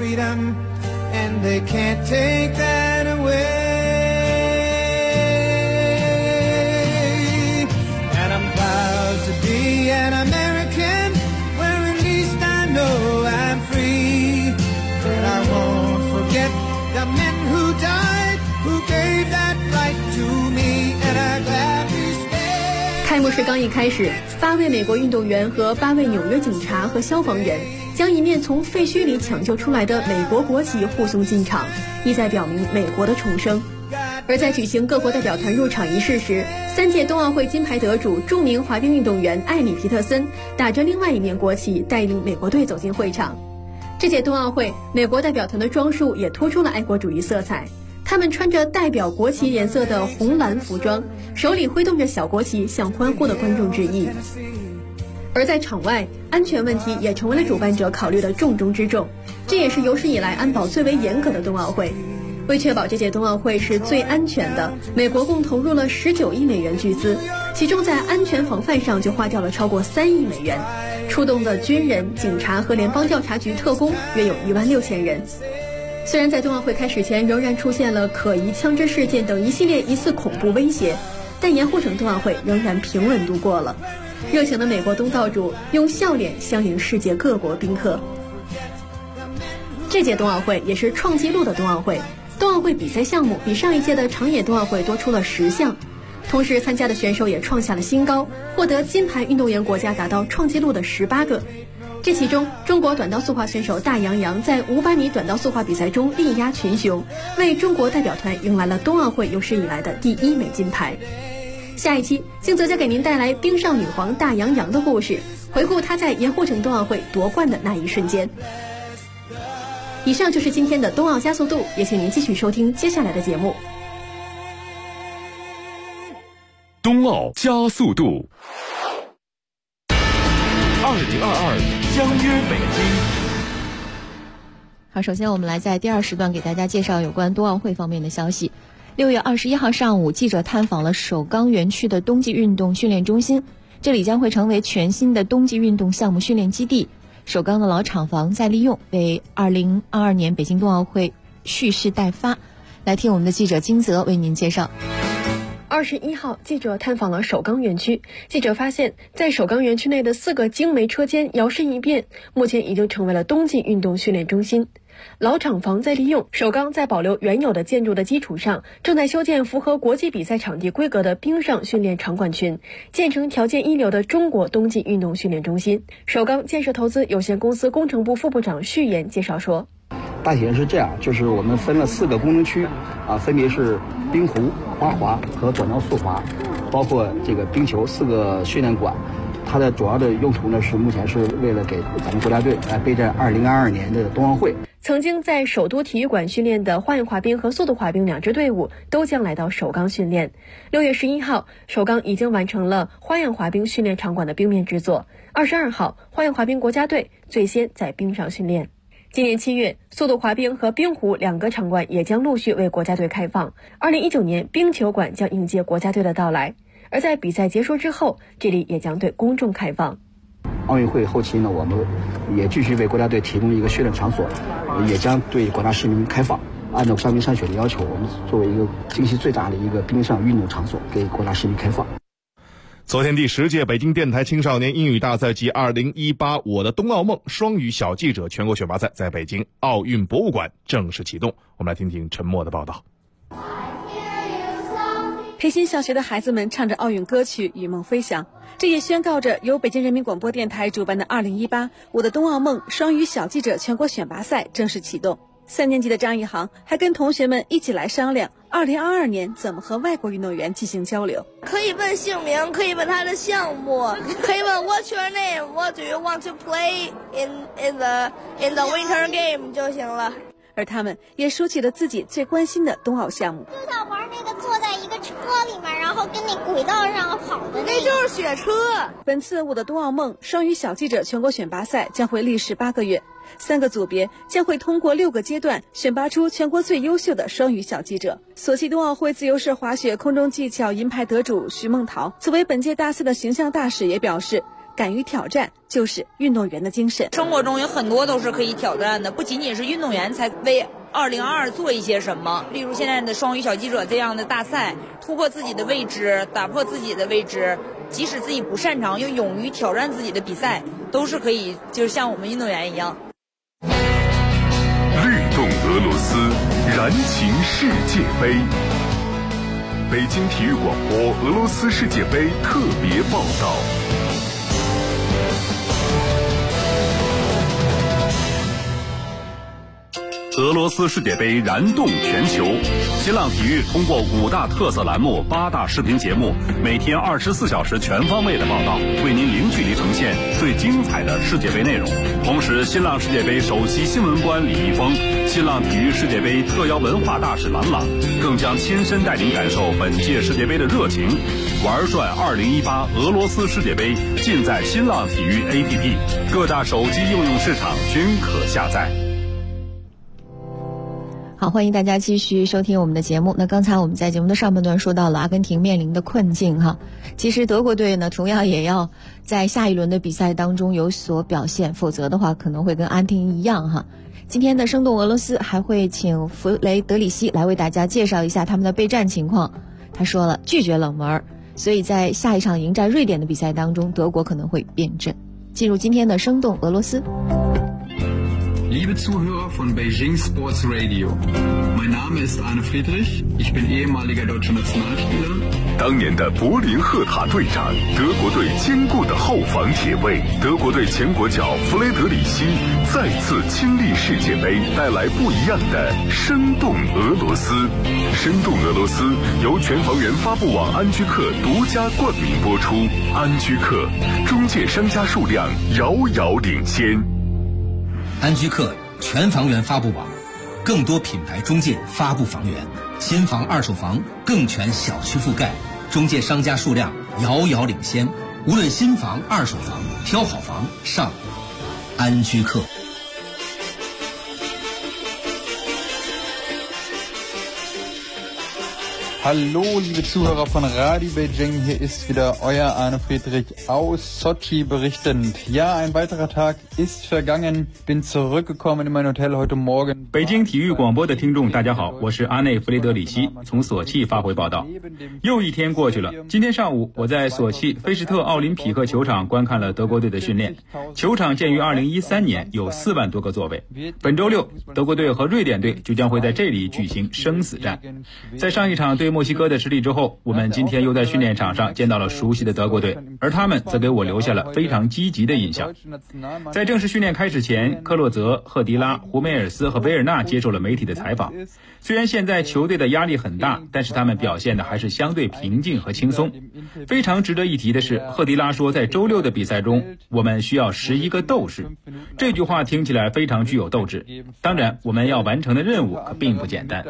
To be an American, where at least I know I'm free. But I won't forget the men who died, who gave that right to me, and I gladly stay. 开幕式刚一开始，8位美国运动员和8位纽约警察和消防员将一面从废墟里抢救出来的美国国旗护送进场，意在表明美国的重生。而在举行各国代表团入场仪式时，3届冬奥会金牌得主、著名滑冰运动员艾米·皮特森打着另外一面国旗，带领美国队走进会场。这届冬奥会，美国代表团的装束也突出了爱国主义色彩，他们穿着代表国旗颜色的红蓝服装，手里挥动着小国旗，向欢呼的观众致意。而在场外，安全问题也成为了主办者考虑的重中之重，这也是有史以来安保最为严格的冬奥会。为确保这届冬奥会是最安全的，美国共投入了19亿美元巨资，其中在安全防范上就花掉了超过3亿美元，出动的军人、警察和联邦调查局特工约有16000人。虽然在冬奥会开始前仍然出现了可疑枪支事件等一系列疑似恐怖威胁，但盐湖城冬奥会仍然平稳度过了。热情的美国东道主用笑脸相迎世界各国宾客。这届冬奥会也是创纪录的冬奥会，冬奥会比赛项目比上一届的长野冬奥会多出了10项，同时参加的选手也创下了新高，获得金牌运动员国家达到创纪录的18个。这其中，中国短道速滑选手大杨洋在500米短道速滑比赛中力压群雄，为中国代表团迎来了冬奥会有史以来的第1枚金牌。下一期，金泽将给您带来冰上女皇大杨洋的故事，回顾她在盐湖城冬奥会夺冠的那一瞬间。以上就是今天的冬奥加速度，也请您继续收听接下来的节目。 冬奥加速度 ，2022相约北京。 好，首先我们来在第2时段给大家介绍有关冬奥会方面的消息。6月21号上午，记者探访了首钢园区的冬季运动训练中心，这里将会成为全新的冬季运动项目训练基地。首钢的老厂房再利用，为2022年北京冬奥会蓄势待发。来听我们的记者金泽为您介绍。 21号，记者探访了首钢园区。记者发现，在首钢园区内的4个精美车间摇身一变，目前已经成为了冬季运动训练中心。老厂房在利用，首钢在保留原有的建筑的基础上，正在修建符合国际比赛场地规格的冰上训练场馆群，建成条件一流的中国冬季运动训练中心。首钢建设投资有限公司工程部副部长徐岩介绍说， 大体上是这样，就是我们分了4个功能区分别是冰壶、花滑和短道速滑，包括这个冰球4个训练馆。它的主要的用途呢，是目前是为了给咱们国家队来备战2022年的冬奥会。 曾经在首都体育馆训练的花样滑冰和速度滑冰2支队伍都将来到首钢训练。6月11号，首钢已经完成了花样滑冰训练场馆的冰面制作。22号，花样滑冰国家队最先在冰上训练。今年7月，速度滑冰和冰壶2个场馆也将陆续为国家队开放。2019年，冰球馆将迎接国家队的到来。而在比赛结束之后，这里也将对公众开放。 奥运会后期呢，我们也继续为国家队提供一个训练场所，也将对广大市民开放。按照山冰山雪的要求，我们作为一个京西最大的一个冰上运动场所，给广大市民开放。 昨天第10届北京电台青少年英语大赛暨2018我的冬奥梦双语小记者全国选拔赛在北京奥运博物馆正式启动。我们来听听陈默的报道。 培新小学的孩子们唱着奥运歌曲《与梦飞翔》，这也宣告着由北京人民广播电台主办的2018我的冬奥梦双语小记者全国选拔赛正式启动。3年级的张一航还跟同学们一起来商量2022年怎么和外国运动员进行交流。 可以问姓名，可以问他的项目，可以问 What's your name? What do you want to play in the winter game 就行了。 而他们也说起了自己最关心的冬奥项目。 就想玩那个坐在一个车里面，然后跟那轨道上跑的那就是雪车。 本次我的冬奥梦双语小记者全国选拔赛将会历时8个月，3个组别将会通过6个阶段选拔出全国最优秀的双语小记者。索契冬奥会自由式滑雪空中技巧银牌得主徐梦桃作为本届大赛的形象大使也表示，敢于挑战就是运动员的精神。 生活中有很多都是可以挑战的，不仅仅是运动员才为2022做一些什么，例如现在的双语小记者这样的大赛，突破自己的未知，打破自己的未知，即使自己不擅长又勇于挑战自己的比赛，都是可以就是像我们运动员一样。 律动俄罗斯，燃情世界杯。北京体育广播俄罗斯世界杯特别报道。 俄罗斯世界杯燃动全球，新浪体育通过5大特色栏目、8大视频节目，每天24小时全方位的报道，为您零距离呈现最精彩的世界杯内容。同时，新浪世界杯首席新闻官李易峰、新浪体育世界杯特邀文化大使郎朗，更将亲身带您感受本届世界杯的热情。玩转2018俄罗斯世界杯，尽在新浪体育 APP， 各大手机应用市场均可下载。 好，欢迎大家继续收听我们的节目。那刚才我们在节目的上半段说到了阿根廷面临的困境哈，其实德国队呢同样也要在下一轮的比赛当中有所表现，否则的话可能会跟阿根廷一样哈。今天的生动俄罗斯还会请弗雷德里希来为大家介绍一下他们的备战情况。他说了，拒绝冷门，所以在下一场迎战瑞典的比赛当中，德国可能会变阵。进入今天的生动俄罗斯。 Liebe Zuhörer von Beijing Sports Radio, mein Name ist Arne Friedrich, ich bin ehemaliger deutscher Nationalspieler. 当年的柏林赫塔队长，德国队坚固的后防铁卫，德国队前国脚弗雷德里希再次亲历世界杯，带来不一样的生动俄罗斯。生动俄罗斯由全房源发布网安居客独家冠名播出。安居客中介商家数量遥遥领先。 安居客全房源发布网，更多品牌中介发布房源，新房二手房更全小区覆盖，中介商家数量遥遥领先。无论新房二手房，挑好房上安居客。 Hallo, liebe Zuhörer von Radio Beijing, hier ist wieder euer Arne Friedrich aus Sochi berichtend. Ja, ein weiterer Tag ist vergangen, bin zurückgekommen in mein Hotel heute Morgen. 北京体育广播的听众大家好，我是阿内弗雷德里希，从索契发回报道。又一天过去了，今天上午我在索契菲什特奥林匹克球场观看了德国队的训练。球场建于2013年，有4万多个座位。本周六，德国队和瑞典队就将会在这里举行生死战。在上一场对墨西哥的失利之后，我们今天又在训练场上见到了熟悉的德国队，而他们则给我留下了非常积极的印象。在正式训练开始前，克洛泽、赫迪拉、胡梅尔斯和维尔纳接受了媒体的采访。虽然现在球队的压力很大，但是他们表现的还是相对平静和轻松。非常值得一提的是，赫迪拉说在周六的比赛中，我们需要11个斗士。这句话听起来非常具有斗志。当然，我们要完成的任务可并不简单。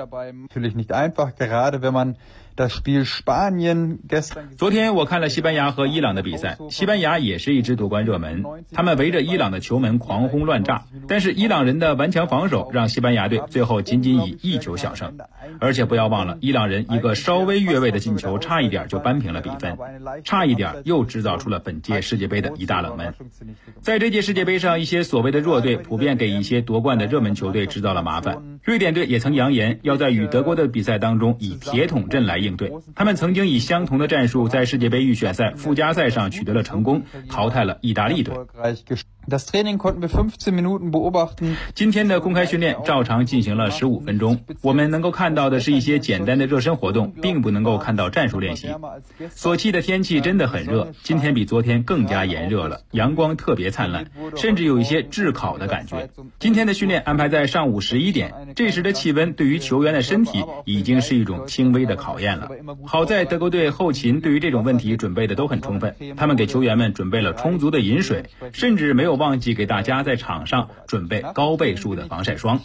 昨天我看了西班牙和伊朗的比赛，西班牙也是一支夺冠热门，他们围着伊朗的球门狂轰乱炸，但是伊朗人的顽强防守让西班牙队最后仅仅以1球小胜。而且不要忘了，伊朗人一个稍微越位的进球差一点就扳平了比分，差一点又制造出了本届世界杯的一大冷门。在这届世界杯上，一些所谓的弱队普遍给一些夺冠的热门球队制造了麻烦。瑞典队也曾扬言要在与德国的比赛当中以铁桶阵来应对，他们曾经以相同的战术在世界杯预选赛附加赛上取得了成功，淘汰了意大利队。今天的公开训练照常进行了15分钟，我们能够看到的是一些简单的热身活动，并不能够看到战术练习。索契的天气真的很热，今天比昨天更加炎热了，阳光特别灿烂，甚至有一些炙烤的感觉。今天的训练安排在上午11点，这时的气温对于球员的身体已经是一种轻微的考验了。好在德国队后勤对于这种问题准备的都很充分，他们给球员们准备了充足的饮水，甚至没有忘记给大家在场上准备高倍数的防晒霜。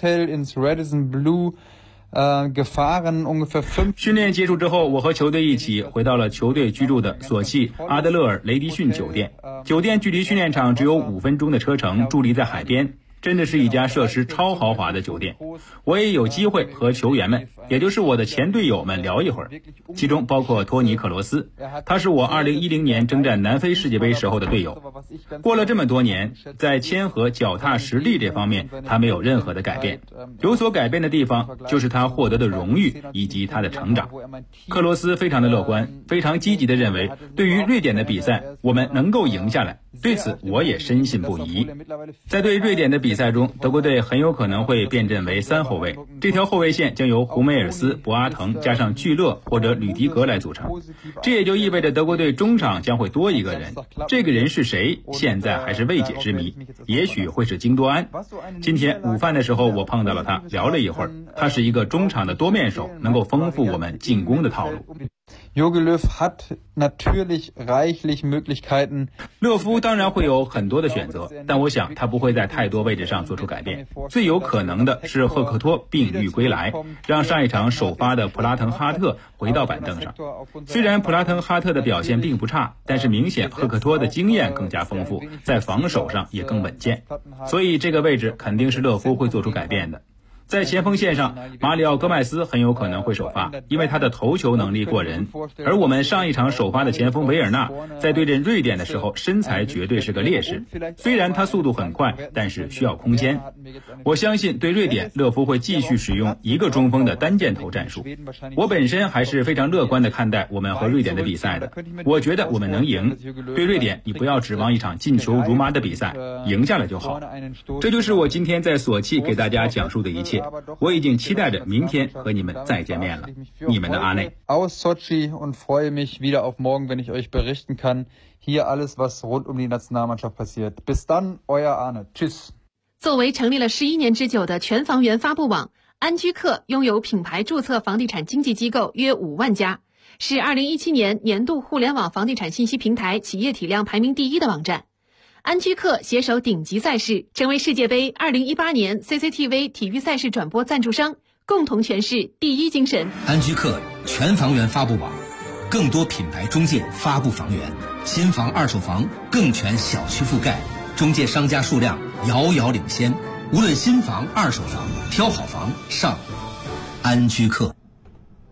训练结束之后，我和球队一起回到了球队居住的索契阿德勒尔雷迪逊酒店。酒店距离训练场只有5分钟的车程，伫立在海边，真的是一家设施超豪华的酒店。我也有机会和球员们，也就是我的前队友们聊一会儿，其中包括托尼·克罗斯，他是我2010年征战南非世界杯时候的队友。过了这么多年，在签和脚踏实地这方面，他没有任何的改变。有所改变的地方就是他获得的荣誉以及他的成长。克罗斯非常的乐观，非常积极地认为，对于瑞典的比赛，我们能够赢下来。对此我也深信不疑。在对瑞典的比赛中，德国队很有可能会变阵为3后卫，这条后卫线将由胡梅尔斯、博阿滕加上聚勒或者吕迪格来组成。这也就意味着德国队中场将会多一个人，这个人是谁，现在还是未解之谜，也许会是京多安。今天午饭的时候我碰到了他，聊了一会儿，他是一个中场的多面手，能够丰富我们进攻的套路。 Jogi Löw hat natürlich reichlich Möglichkeiten. 勒夫当然会有很多的选择，但我想他不会在太多位置上做出改变。最有可能的是赫克托病愈归来，让上一场首发的普拉滕哈特回到板凳上。虽然普拉滕哈特的表现并不差，但是明显赫克托的经验更加丰富，在防守上也更稳健，所以这个位置肯定是勒夫会做出改变的。在前锋线上，马里奥·戈麦斯很有可能会首发，因为他的头球能力过人。而我们上一场首发的前锋维尔纳，在对阵瑞典的时候，身材绝对是个劣势。虽然他速度很快，但是需要空间。我相信对瑞典，勒夫会继续使用一个中锋的单箭头战术。我本身还是非常乐观地看待我们和瑞典的比赛的。我觉得我们能赢。对瑞典，你不要指望一场进球如麻的比赛，赢下来就好。这就是我今天在索契给大家讲述的一切。我已经期待着明天和你们再见面了。你们的阿内。 Aus Sochi und freue mich wieder auf morgen, wenn ich euch berichten kann. Hier alles, was rund um die Nationalmannschaft passiert. Bis dann, euer Arne. Tschüss. 作为成立了11年之久的全房源发布网，安居客拥有品牌注册房地产经纪机构约5万家，是2017年年度互联网房地产信息平台企业体量排名第1的网站。安居客携手顶级赛事，成为世界杯2018年 CCTV 体育赛事转播赞助商，共同诠释第一精神。 安居客全房源发布网，更多品牌中介发布房源，新房二手房更全小区覆盖，中介商家数量遥遥领先。无论新房二手房，挑好房上安居客。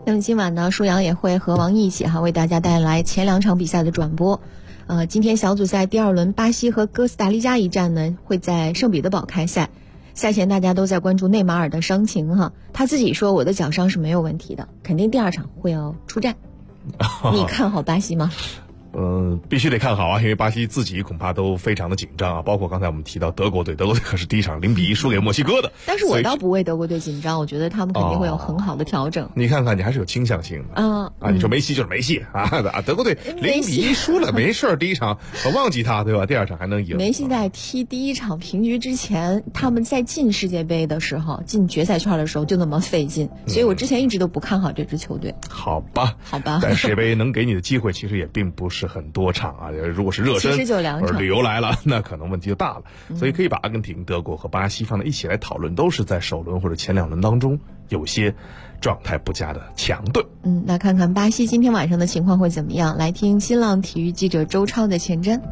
那么今晚呢，舒阳也会和王毅一起为大家带来前2场比赛的转播。今天小组赛第2轮巴西和哥斯达黎加一战呢，会在圣彼得堡开赛。赛前大家都在关注内马尔的伤情他自己说我的脚伤是没有问题的，肯定第2场会要出战。你看好巴西吗？ 必须得看好因为巴西自己恐怕都非常的紧张包括刚才我们提到德国队可是第1场0-1输给墨西哥的。 但是我倒不为德国队紧张，我觉得他们肯定会有很好的调整。 你看看，你还是有倾向性的你说没戏就是没戏德国队0-1输了没事，第1场我忘记他对吧？第2场还能赢。 梅西在踢第1场平局之前，他们在进世界杯的时候，进决赛圈的时候就那么费劲，所以我之前一直都不看好这支球队。 好吧，但世界杯能给你的机会其实也并不是很多场如果是热身其实就2场旅游来了，那可能问题就大了。所以可以把阿根廷、德国和巴西放在一起来讨论，都是在首轮或者前2轮当中有些状态不佳的强队。 那看看巴西今天晚上的情况会怎么样？来听新浪体育记者周超的前瞻。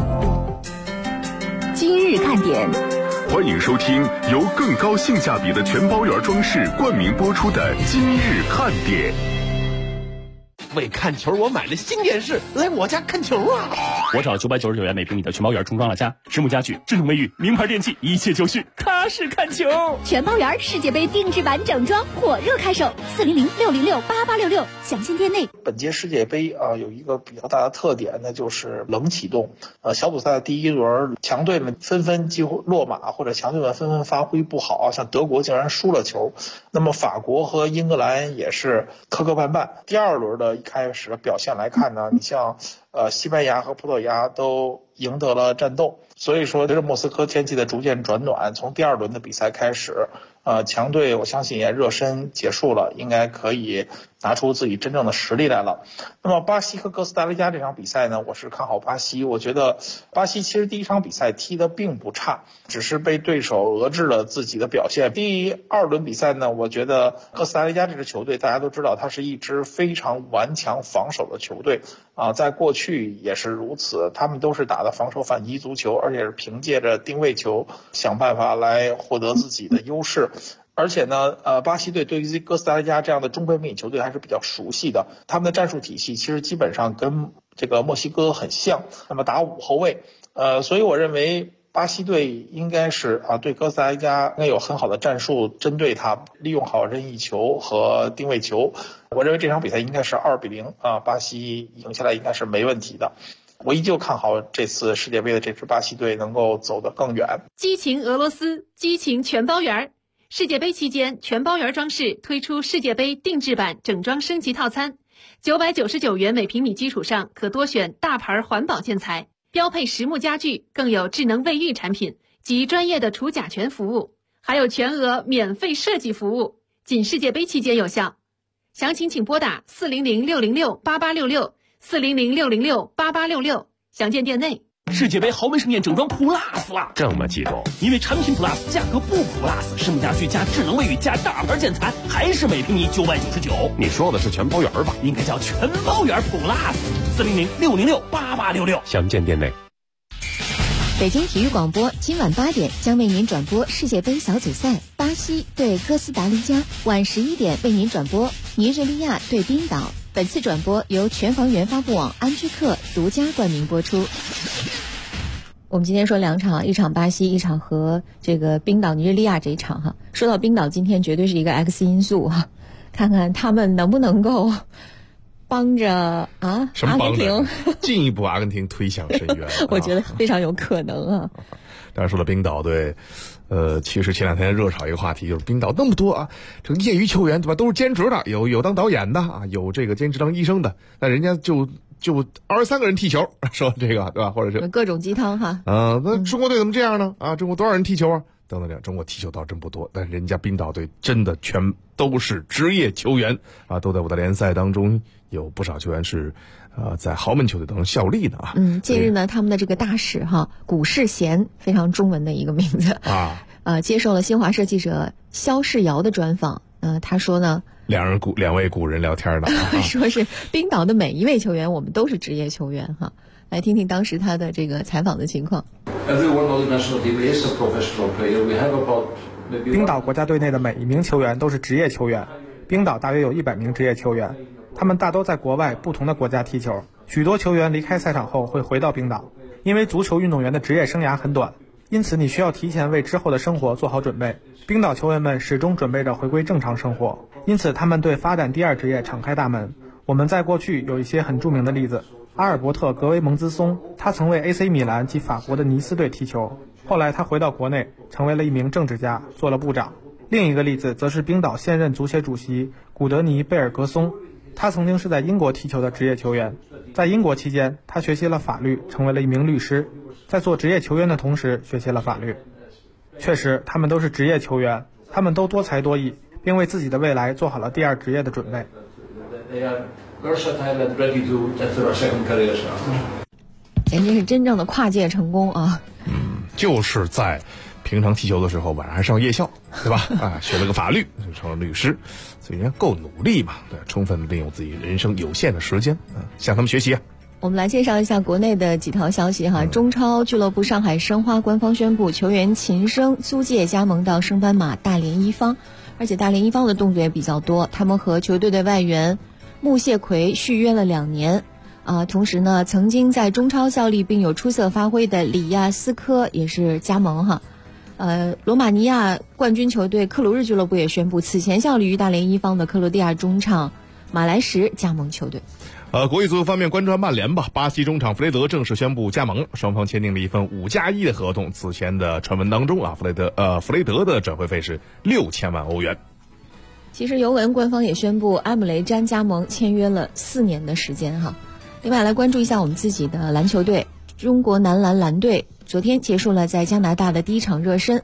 今日看点， 欢迎收听由更高性价比的全包圆装饰冠名播出的今日看点。 为看球我买了新电视，来我家看球啊！ 我找999元每平米的全包圆重装了家，实木家具、智能卫浴、名牌电器，一切就绪，踏实看球。 全包圆世界杯定制版整装火热开售，400-606-8866，详见店内。 本届世界杯有一个比较大的特点呢，就是冷启动。小组赛的第1轮，强队们纷纷几乎落马，或者强队们纷纷发挥不好，像德国竟然输了球。那么法国和英格兰也是磕磕绊绊。第2轮的一开始的表现来看呢，你像西班牙和葡萄牙都赢得了战斗。所以说随着莫斯科天气的逐渐转暖，从第2轮的比赛开始，强队我相信也热身结束了，应该可以拿出自己真正的实力来了。那么巴西和哥斯达黎加这场比赛呢，我是看好巴西。我觉得巴西其实第1场比赛踢得并不差，只是被对手遏制了自己的表现。第2轮比赛呢，我觉得哥斯达黎加这支球队大家都知道，它是一支非常顽强防守的球队在过去也是如此，他们都是打的防守反击足球，而且是凭借着定位球想办法来获得自己的优势。而且呢，巴西队对于哥斯达黎加这样的中北美球队还是比较熟悉的，他们的战术体系其实基本上跟这个墨西哥很像，那么打5后卫，所以我认为巴西队应该是对哥斯达黎加应该有很好的战术针对他，利用好任意球和定位球。我认为这场比赛应该是2-0巴西赢下来应该是没问题的。我依旧看好这次世界杯的这支巴西队能够走得更远。 激情俄罗斯，激情全包圆。世界杯期间，全包圆装饰推出世界杯定制版整装升级套餐，999元每平米基础上可多选大牌环保建材，标配实木家具，更有智能卫浴产品及专业的除甲醛服务，还有全额免费设计服务，仅世界杯期间有效。详情请拨打400-606-8866，400-606-8866，详见店内。 世界杯豪门盛宴整装 Plus 啦！ 这么激动？ 因为产品 Plus 价格不 Plus， 实木家具加智能卫浴加大牌建材，还是每平米999。 你说的是全包圆吧？ 应该叫全包圆 Plus，400-606-8866， 详见店内。 北京体育广播今晚8点将为您转播世界杯小组赛，巴西对哥斯达黎加；晚11点为您转播尼日利亚对冰岛。本次转播由全房源发布网安居客独家冠名播出。我们今天说2场，一场巴西，一场和这个冰岛尼日利亚这一场说到冰岛，今天绝对是一个 X 因素看看他们能不能够帮着阿根廷进一步阿根廷推向深渊我觉得非常有可能当然说了冰岛队其实前2天热炒一个话题，就是冰岛那么多这个业余球员对吧，都是兼职的，有当导演的有这个兼职当医生的，那人家就23个人踢球，说这个对吧，或者是各种鸡汤那中国队怎么这样呢中国多少人踢球等等，中国踢球倒真不多，但是人家冰岛队真的全都是职业球员都在5大联赛当中有不少球员是在豪门球队当中效力的近日呢，他们的这个大使古世贤，非常中文的一个名字接受了新华社记者肖世尧的专访。他说呢， 两位古人聊天的说是冰岛的每一位球员，我们都是职业球员来听听当时他的这个采访的情况。 冰岛国家队内的每一名球员都是职业球员， 冰岛大约有100名职业球员，他们大都在国外不同的国家踢球。许多球员离开赛场后会回到冰岛，因为足球运动员的职业生涯很短，因此你需要提前为之后的生活做好准备。冰岛球员们始终准备着回归正常生活，因此他们对发展第二职业敞开大门。我们在过去有一些很著名的例子，阿尔伯特·格维蒙兹松，他曾为 AC 米兰及法国的尼斯队踢球，后来他回到国内，成为了一名政治家，做了部长。另一个例子则是冰岛现任足协主席古德尼·贝尔格松，他曾经是在英国踢球的职业球员，在英国期间，他学习了法律，成为了一名律师，在做职业球员的同时学习了法律。确实，他们都是职业球员，他们都多才多艺，并为自己的未来做好了第二职业的准备。 简直是真正的跨界成功啊！ 就是在平常踢球的时候，晚上还上夜校，对吧？啊，学了个法律，成了律师，所以人家够努力嘛，对，充分利用自己人生有限的时间啊，向他们学习啊。 我们来介绍一下国内的几条消息哈。中超俱乐部上海申花官方宣布，球员秦升租借加盟到升班马大连一方，而且大连一方的动作也比较多，他们和球队的外援穆谢奎续约了2年。同时呢，曾经在中超效力并有出色发挥的里亚斯科也是加盟哈。罗马尼亚冠军球队克鲁日俱乐部也宣布，此前效力于大连一方的克罗地亚中场马莱什加盟球队。 国际足球方面，关注曼联吧。巴西中场弗雷德正式宣布加盟，双方签订了一份5+1的合同。此前的传闻当中啊，弗雷德的转会费是6000万欧元。 其实尤文官方也宣布阿姆雷詹加盟，签约了4年的时间哈。另外来关注一下我们自己的篮球队，中国男篮篮队昨天结束了在加拿大的第一场热身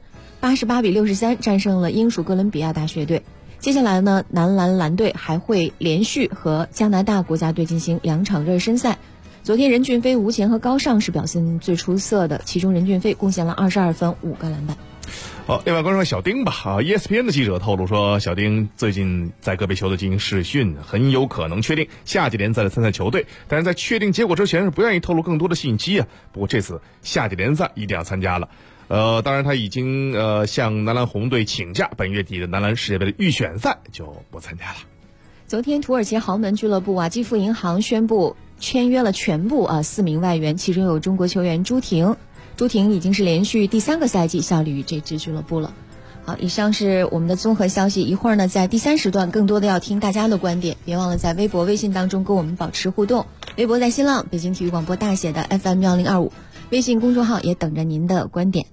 ，88-63战胜了英属哥伦比亚大学队。接下来呢，男篮篮队还会连续和加拿大国家队进行2场热身赛。昨天任骏飞、吴前和高尚是表现最出色的，其中任骏飞贡献了22分5个篮板。 另外关注小丁吧。ESPN 的记者透露说，小丁最近在个别球队进行试训，很有可能确定夏季联赛的参赛球队，但是在确定结果之前是不愿意透露更多的信息啊。不过这次夏季联赛一定要参加了。当然他已经向男篮红队请假，本月底的男篮世界杯的预选赛就不参加了。 昨天土耳其豪门俱乐部瓦基弗银行宣布签约了全部4名外援，其中有中国球员朱婷。朱婷已经是连续第3个赛季效力于这支俱乐部了。好，以上是我们的综合消息。一会儿呢，在第3时段更多的要听大家的观点，别忘了在微博、微信当中跟我们保持互动。微博在新浪北京体育广播大写的 FM1025，微信公众号也等着您的观点。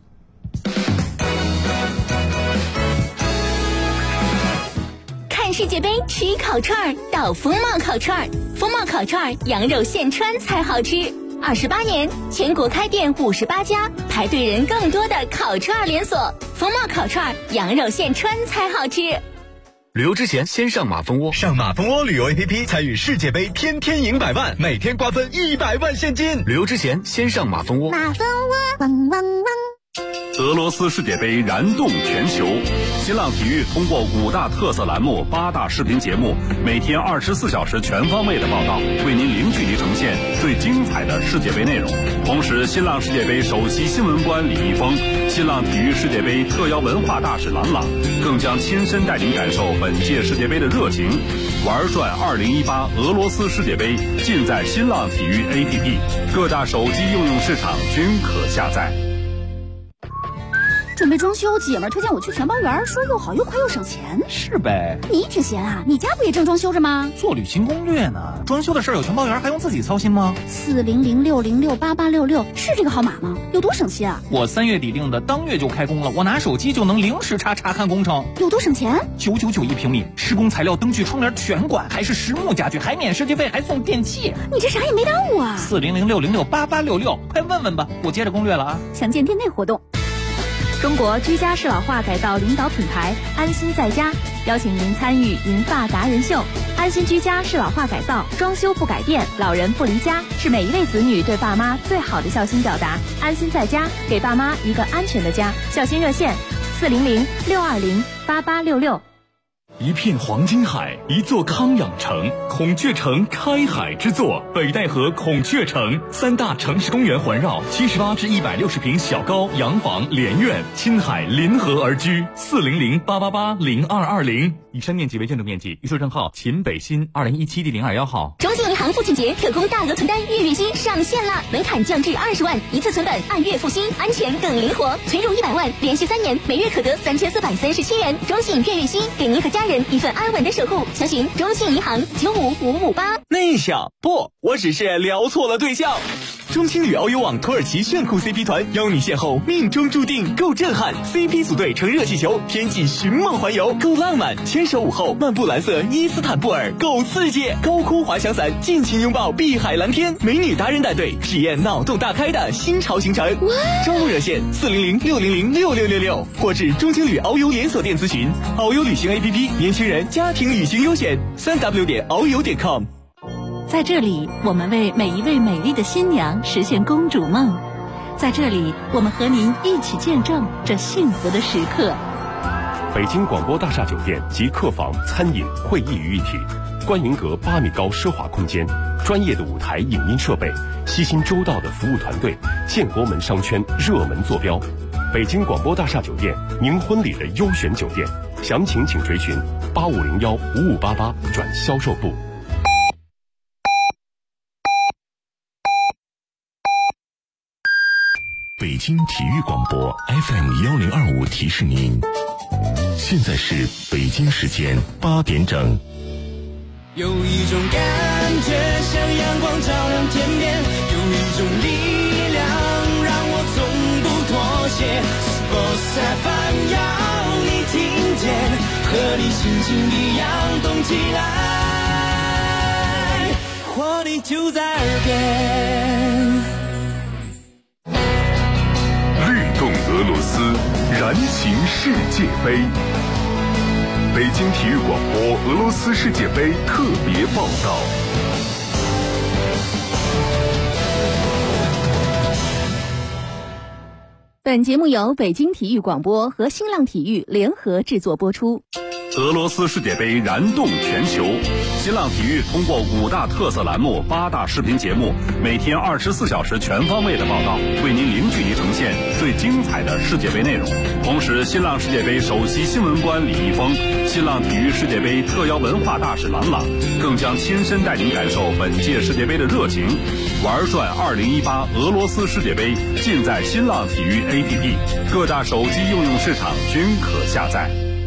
看世界杯吃烤串到风貌烤串，风貌烤串羊肉现穿才好吃。28年，全国开店58家，排队人更多的烤串连锁。风貌烤串羊肉现穿才好吃。 旅游之前先上马蜂窝，上马蜂窝旅游 APP 参与世界杯，天天赢100万，每天瓜分100万现金。旅游之前先上马蜂窝。 马蜂窝，汪汪汪。 俄罗斯世界杯燃动全球，新浪体育通过5大特色栏目、8大视频节目，每天24小时全方位的报道，为您零距离呈现最精彩的世界杯内容。同时，新浪世界杯首席新闻官李易峰、新浪体育世界杯特邀文化大使郎朗，更将亲身带您感受本届世界杯的热情。玩转2018俄罗斯世界杯，尽在新浪体育 APP， 各大手机应用市场均可下载。 准备装修，姐们儿推荐我去全包园，说又好又快又省钱。 是呗， 你挺闲啊，你家不也正装修着吗？ 做旅行攻略呢，装修的事儿有全包园还用自己操心吗 ？400606866是这个号码吗？有多省心啊？ 我3月底订的，当月就开工了，我拿手机就能零时查看工程。 有多省钱 ？999一平米，施工材料、灯具、窗帘全管，还是实木家具，还免设计费，还送电器。 你这啥也没耽误啊 ！400606866，快问问吧，我接着攻略了啊！ 详见店内活动。中国居家适老化改造领导品牌安心在家邀请您参与银发达人秀。安心居家适老化改造，装修不改变，老人不离家，是每一位子女对爸妈最好的孝心表达。安心在家，给爸妈一个安全的家。孝心热线：400-620-8866。 一片黄金海，一座康养城，孔雀城开海之作，北戴河孔雀城，3大城市公园环绕，78至160平小高洋房连院，亲海临河而居，400-888-0220。以上面积为建筑面积，预售账号秦北新2017第021号。 中信银行父亲节特供大额存单月息上线了，门槛降至20万，一次存本按月付息，安全更灵活。存入100万，连续3年，每月可得3437元。中信月息，给您和家人一份安稳的守护。详询中信银行95558。 内向不，我只是聊错了对象。中青旅遨游网土耳其炫酷 CP 团邀你邂逅命中注定，够震撼 CP 组队乘热气球，天际寻梦环游，够浪漫牵手午后漫步蓝色伊斯坦布尔，够刺激高空滑翔伞尽情拥抱碧海蓝天，美女达人带队体验脑洞大开的新潮行程。招募热线400-600-6666，或至中青旅遨游连锁店咨询。遨游旅行 APP， 年轻人家庭旅行优选，3w.遨游.com。 在这里，我们为每一位美丽的新娘实现公主梦。在这里，我们和您一起见证这幸福的时刻。 北京广播大厦酒店集客房、餐饮、会议于一体，观云阁8米高奢华空间，专业的舞台影音设备，悉心周到的服务团队，建国门商圈热门坐标。北京广播大厦酒店，您婚礼的优选酒店。详情请垂询8501-5588转销售部。 北京体育广播 FM1025提示您，现在是北京时间8点整。 有一种感觉像阳光照亮天边，有一种力量让我从不妥协。Sports FM 要你听见，和你心情一样动起来，活力就在耳边。 动俄罗斯，燃情世界杯。北京体育广播俄罗斯世界杯特别报道。 本节目由北京体育广播和新浪体育联合制作播出。 俄罗斯世界杯燃动全球，新浪体育通过5大特色栏目、8大视频节目，每天24小时全方位的报道，为您零距离呈现最精彩的世界杯内容。同时，新浪世界杯首席新闻官李易峰、新浪体育世界杯特邀文化大使郎朗，更将亲身带您感受本届世界杯的热情。玩转2018俄罗斯世界杯，尽在新浪体育 APP， 各大手机应用市场均可下载。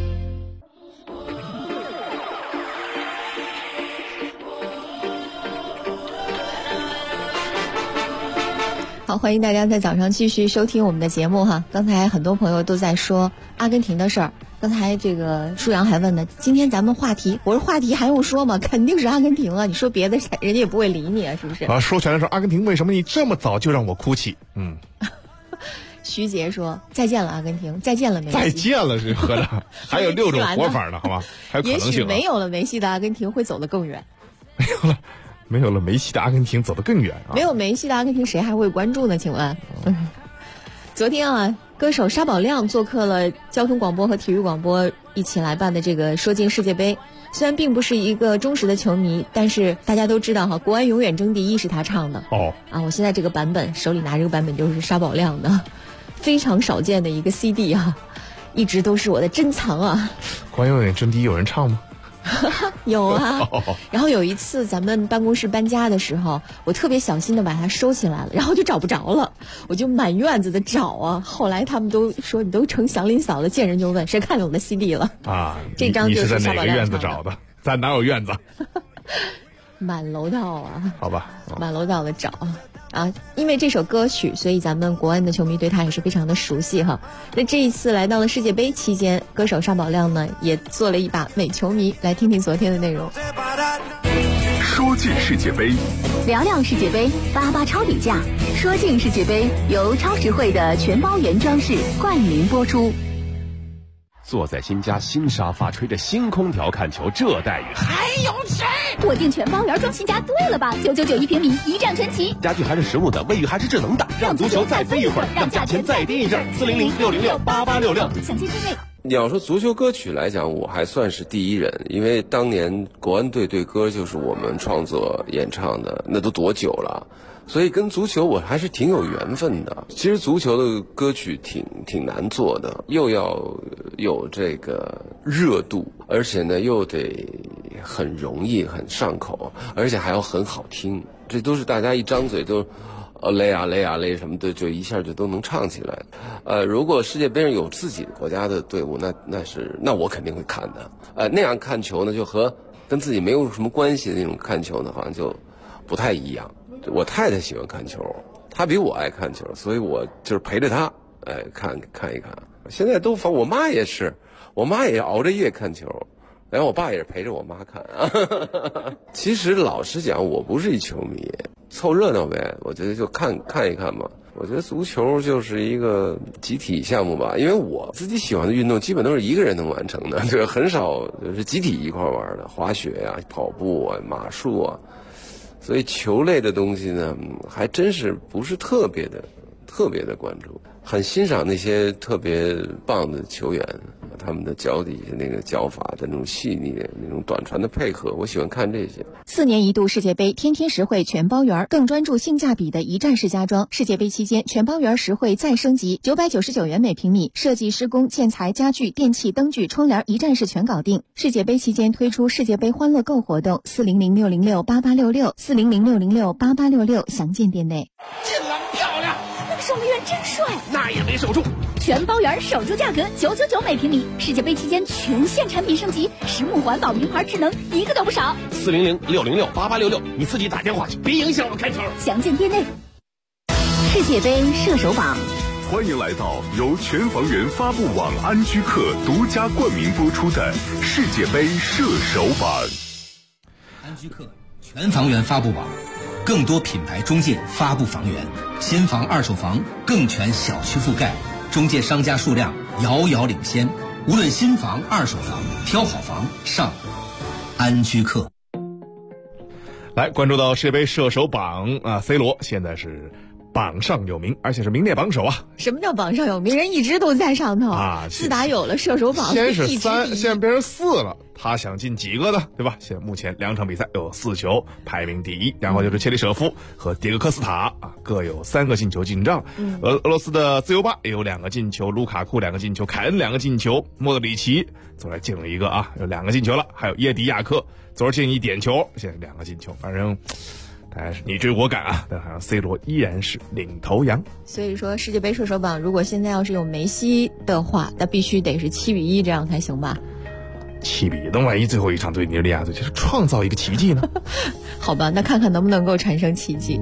好，欢迎大家在早上继续收听我们的节目哈。刚才很多朋友都在说阿根廷的事儿，刚才这个舒阳还问呢，今天咱们话题，我说话题还用说吗？肯定是阿根廷啊，你说别的人家也不会理你啊，是不是？ 啊，说全了说阿根廷，为什么你这么早就让我哭泣？ 徐杰说再见了阿根廷，再见了梅西， 再见了是合着还有6种活法呢，好吧？还有可能性。 也许没有了梅西的阿根廷会走得更远。 没有了梅西的阿根廷走得更远啊！ 没有梅西的阿根廷谁还会关注呢？请问，昨天啊，歌手沙宝亮做客了交通广播和体育广播一起来办的这个说进世界杯。虽然并不是一个忠实的球迷，但是大家都知道哈，国安永远争第一是他唱的。我现在这个版本手里拿这个版本就是沙宝亮的，非常少见的一个 CD 啊，一直都是我的珍藏啊。 国安永远争第一有人唱吗？ 有啊，然后有一次咱们办公室搬家的时候，我特别小心的把它收起来了，然后就找不着了，我就满院子的找啊。后来他们都说你都成祥林嫂了，见人就问谁看见我的 CD 了啊？这张就是在哪个院子找找的？咱哪有院子？ 满楼道啊！ 好吧， 满楼道的找啊！因为这首歌曲，所以咱们国安的球迷对他也是非常的熟悉哈。那这一次来到了世界杯期间，歌手沙宝亮呢也做了一把伪球迷，来听听昨天的内容。 说进世界杯， 聊聊世界杯，88超底价。说进世界杯由超实惠的全包原装饰冠名播出。 坐在新家新沙发，吹着新空调看球，这待遇还有谁？ 我订全包原装新家对了吧？991平米，一站全齐。 家具还是实木的，卫浴还是智能的，让足球再飞一会儿，让价钱再低一阵。400-606-8866。 详情订位你要说足球歌曲来讲，我还算是第一人，因为当年国安队队歌就是我们创作演唱的，那都多久了，所以跟足球我还是挺有缘分的。其实足球的歌曲挺难做的，又要有这个热度，而且呢又得很容易很上口，而且还要很好听，这都是大家一张嘴都嘞啊嘞啊嘞什么的，就一下就都能唱起来。如果世界杯上有自己国家的队伍，那我肯定会看的。那样看球呢，就和跟自己没有什么关系的那种看球呢，好像就不太一样。我太太喜欢看球，她比我爱看球，所以我就是陪着她，看一看。现在都我妈也是，我妈也熬着夜看球。然后我爸也是陪着我妈看啊。其实老实讲，我不是一球迷，凑热闹呗。我觉得就看一看嘛。我觉得足球就是一个集体项目吧，因为我自己喜欢的运动基本都是一个人能完成的，这个很少就是集体一块玩的，滑雪啊、跑步啊、马术啊。所以球类的东西呢，还真是不是特别的关注，很欣赏那些特别棒的球员。他们的脚底下那个脚法的那种细腻的那种短传的配合，我喜欢看这些。 4年一度世界杯，天天实惠全包圆，更专注性价比的一站式家装。世界杯期间，全包圆实惠再升级，999元每平米，设计、施工、建材、家具、电器、灯具、窗帘一站式全搞定。世界杯期间推出世界杯欢乐购活动，400-606-8866，400-606-8866，详见店内。 进了，漂亮！ 那个守门员真帅， 那也没守住。 全包圆守住价格999每平米，世界杯期间全线产品升级，实木环保名牌智能一个都不少。 400-606-8866，你自己打电话去，别影响我看球。 详见店内。世界杯射手榜， 欢迎来到由全房源发布网安居客独家冠名播出的世界杯射手榜。 安居客全房源发布网，更多品牌中介发布房源，新房、二手房更全小区覆盖。中介商家数量遥遥领先，无论新房、二手房，挑好房上安居客。 来关注到世界杯射手榜啊 ，C 罗现在是榜上有名，而且是名列榜首啊！ 什么叫榜上有名？人一直都在上头啊！ 自打有了射手榜， 先是3，现在变成4了。他想进几个呢？对吧？现在目前2场比赛有4球，排名第1。然后就是切里舍夫和迭戈科斯塔啊，各有3个进球进账。俄罗斯的自由巴也有2个进球，卢卡库2个进球，凯恩2个进球，莫德里奇昨儿进了1个啊，有2个进球了。还有耶迪亚克昨儿进1点球，现在2个进球，反正。但是你追我赶啊，但好像 C 罗依然是领头羊。 所以说世界杯射手榜，如果现在要是有梅西的话，那必须得是7-1这样才行吧 ？7-1，那万一最后一场对尼日利亚队，就是创造一个奇迹呢？ 好吧，那看看能不能够产生奇迹。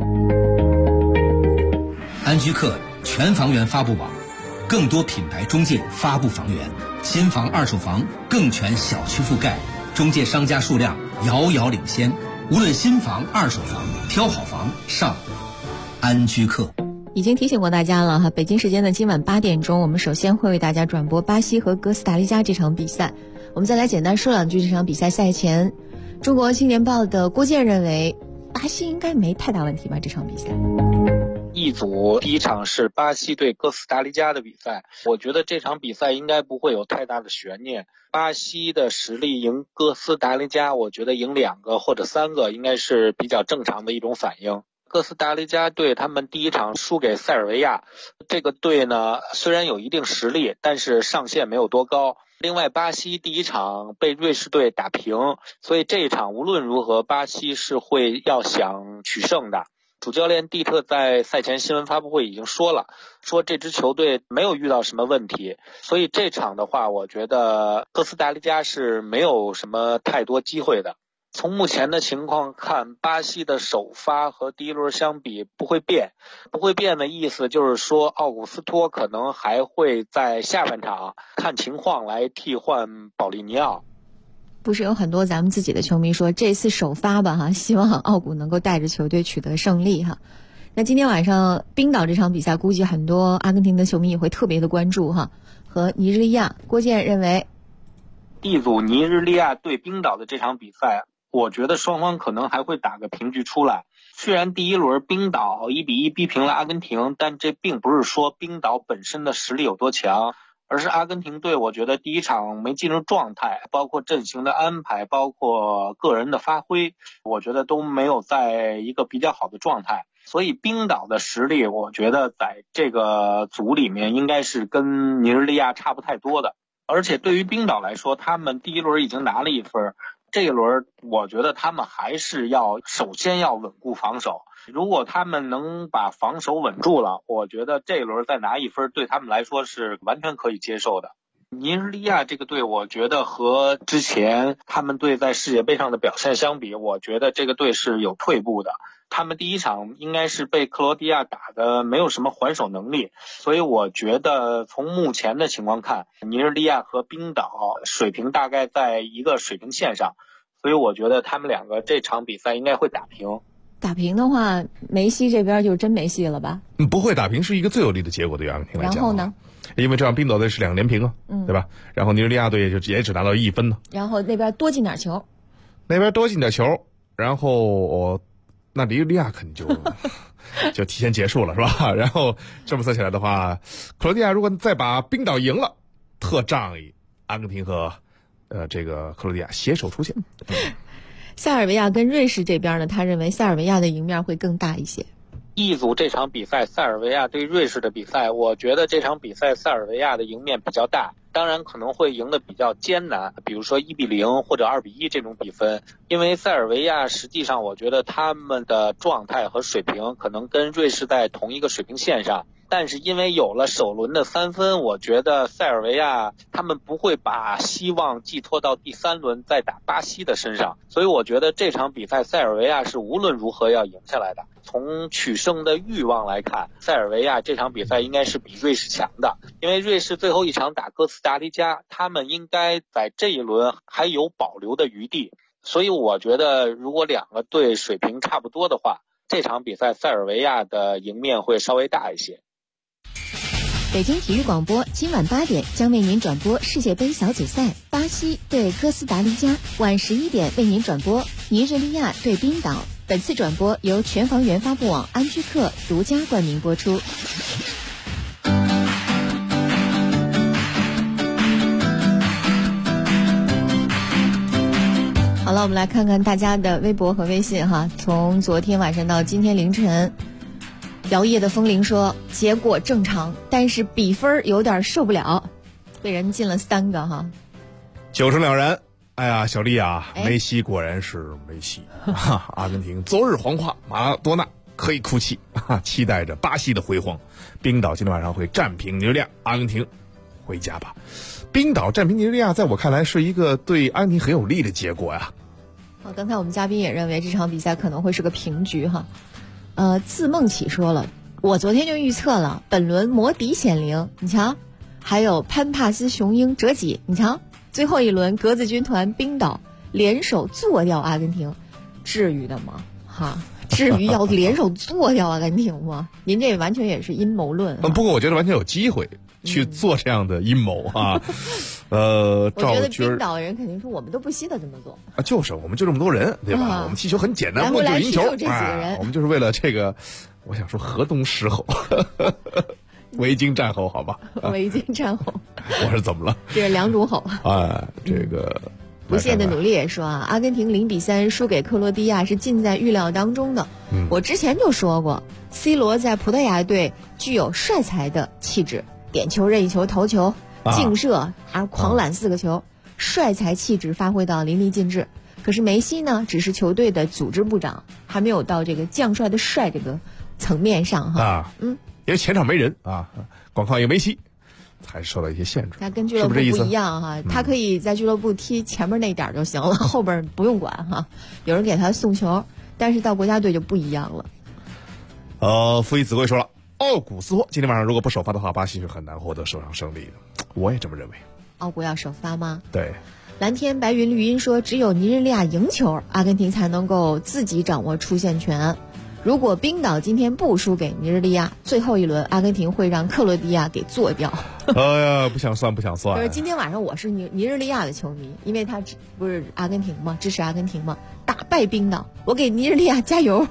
安居客全房源发布网，更多品牌中介发布房源，新房、二手房更全小区覆盖，中介商家数量遥遥领先。无论新房、二手房，挑好房上安居客。 已经提醒过大家了哈，北京时间的今晚8点钟，我们首先会为大家转播巴西和哥斯达黎加这场比赛。我们再来简单说两句这场比赛赛前。中国青年报的郭健认为，巴西应该没太大问题吧？这场比赛。 一组第一场是巴西对哥斯达黎加的比赛，我觉得这场比赛应该不会有太大的悬念。巴西的实力赢哥斯达黎加，我觉得赢2个或者3个应该是比较正常的一种反应。哥斯达黎加队他们第一场输给塞尔维亚，这个队呢虽然有一定实力，但是上限没有多高。另外巴西第一场被瑞士队打平，所以这一场无论如何巴西是会要想取胜的。主教练蒂特在赛前新闻发布会已经说了，说这支球队没有遇到什么问题，所以这场的话我觉得哥斯达黎加是没有什么太多机会的。从目前的情况看，巴西的首发和第一轮相比不会变，不会变的意思就是说奥古斯托可能还会在下半场看情况来替换保利尼奥。 不是有很多咱们自己的球迷说这次首发吧哈，希望奥古能够带着球队取得胜利哈。那今天晚上冰岛这场比赛，估计很多阿根廷的球迷也会特别的关注哈。和尼日利亚，郭健认为 D 组尼日利亚对冰岛的这场比赛，我觉得双方可能还会打个平局出来。虽然第一轮冰岛1-1逼平了阿根廷，但这并不是说冰岛本身的实力有多强， 而是阿根廷队我觉得第一场没进入状态，包括阵型的安排，包括个人的发挥，我觉得都没有在一个比较好的状态。所以冰岛的实力我觉得在这个组里面应该是跟尼日利亚差不太多的。而且对于冰岛来说，他们第一轮已经拿了1分，这一轮我觉得他们还是首先要稳固防守。如果他们能把防守稳住了，我觉得这一轮再拿1分对他们来说是完全可以接受的。尼日利亚这个队，我觉得和之前他们队在世界杯上的表现相比，我觉得这个队是有退步的。他们第一场应该是被克罗地亚打的没有什么还手能力，所以我觉得从目前的情况看，尼日利亚和冰岛水平大概在一个水平线上，所以我觉得他们两个这场比赛应该会打平。 打平的话，梅西这边就真没戏了吧？ 不会打平是一个最有利的结果，对于阿根廷来讲。 然后呢？ 因为这样冰岛队是2连平啊，对吧？然后尼日利亚队也只拿到1分呢。 然后那边多进点球。 然后那尼日利亚肯定就提前结束了，是吧？然后这么算起来的话，克罗地亚如果再把冰岛赢了，特仗义，阿根廷和这个克罗地亚携手出线。 塞尔维亚跟瑞士这边呢，他认为塞尔维亚的赢面会更大一些。 一组这场比赛，塞尔维亚对瑞士的比赛，我觉得这场比赛塞尔维亚的赢面比较大，当然可能会赢得比较艰难，比如说1-0或者2-1这种比分。因为塞尔维亚实际上我觉得他们的状态和水平可能跟瑞士在同一个水平线上，但是因为有了首轮的3分，我觉得塞尔维亚他们不会把希望寄托到第3轮再打巴西的身上，所以我觉得这场比赛塞尔维亚是无论如何要赢下来的。从取胜的欲望来看，塞尔维亚这场比赛应该是比瑞士强的，因为瑞士最后一场打哥斯达黎加，他们应该在这一轮还有保留的余地，所以我觉得如果两个队水平差不多的话，这场比赛塞尔维亚的赢面会稍微大一些。 北京体育广播今晚8点将为您转播世界杯小组赛，巴西对哥斯达黎加；晚11点为您转播尼日利亚对冰岛。本次转播由全房源发布网安居客独家冠名播出。好了，我们来看看大家的微博和微信哈。从昨天晚上到今天凌晨，摇曳的风铃说结果正常，但是比分有点受不了，被人进了3个哈。 9胜2然。哎呀，小丽啊，梅西果然是梅西。阿根廷昨日黄花，马拉多纳可以哭泣，期待着巴西的辉煌。冰岛今天晚上会战平尼日利亚，阿根廷回家吧。冰岛战平尼日利亚，在我看来是一个对阿根廷很有利的结果呀。 刚才我们嘉宾也认为这场比赛可能会是个平局哈。自梦起说了，我昨天就预测了本轮摩迪显灵，你瞧，还有潘帕斯雄鹰折戟，你瞧。最后一轮格子军团冰岛联手做掉阿根廷，至于的吗？哈，至于要联手做掉阿根廷吗？您这完全也是阴谋论。 不过我觉得完全有机会去做这样的阴谋啊。 我觉得冰岛人肯定说我们都不稀得这么做啊，就是我们就这么多人，对吧？我们踢球很简单， 来就赢球。 这几个人， 我们就是为了这个，我想说河东狮吼。维京战吼，好吧？ 维京战吼， 我是怎么了？ 这是两种吼。 这个不懈的努力也说啊，阿根廷0-3输给克罗地亚是尽在预料当中的。我之前就说过 ，C 罗在葡萄牙队具有帅才的气质，点球、任意球、头球、劲射，还狂揽4个球，帅才气质发挥到淋漓尽致。可是梅西呢，只是球队的组织部长，还没有到这个将帅的帅这个层面上哈。 因为前场没人啊，光靠一个梅西，还是受到一些限制。 他跟俱乐部不一样哈，他可以在俱乐部踢前面那点就行了，后边不用管哈。有人给他送球，但是到国家队就不一样了。 傅一子贵说了，奥古斯托今天晚上如果不首发的话，巴西是很难获得首场胜利的。我也这么认为。 奥古要首发吗？ 对。 蓝天白云绿茵说，只有尼日利亚赢球，阿根廷才能够自己掌握出线权。如果冰岛今天不输给尼日利亚，最后一轮阿根廷会让克罗地亚给做掉。 哎呀，不想算。 就是今天晚上我是尼日利亚的球迷，因为他不是阿根廷嘛，支持阿根廷嘛，打败冰岛，我给尼日利亚加油。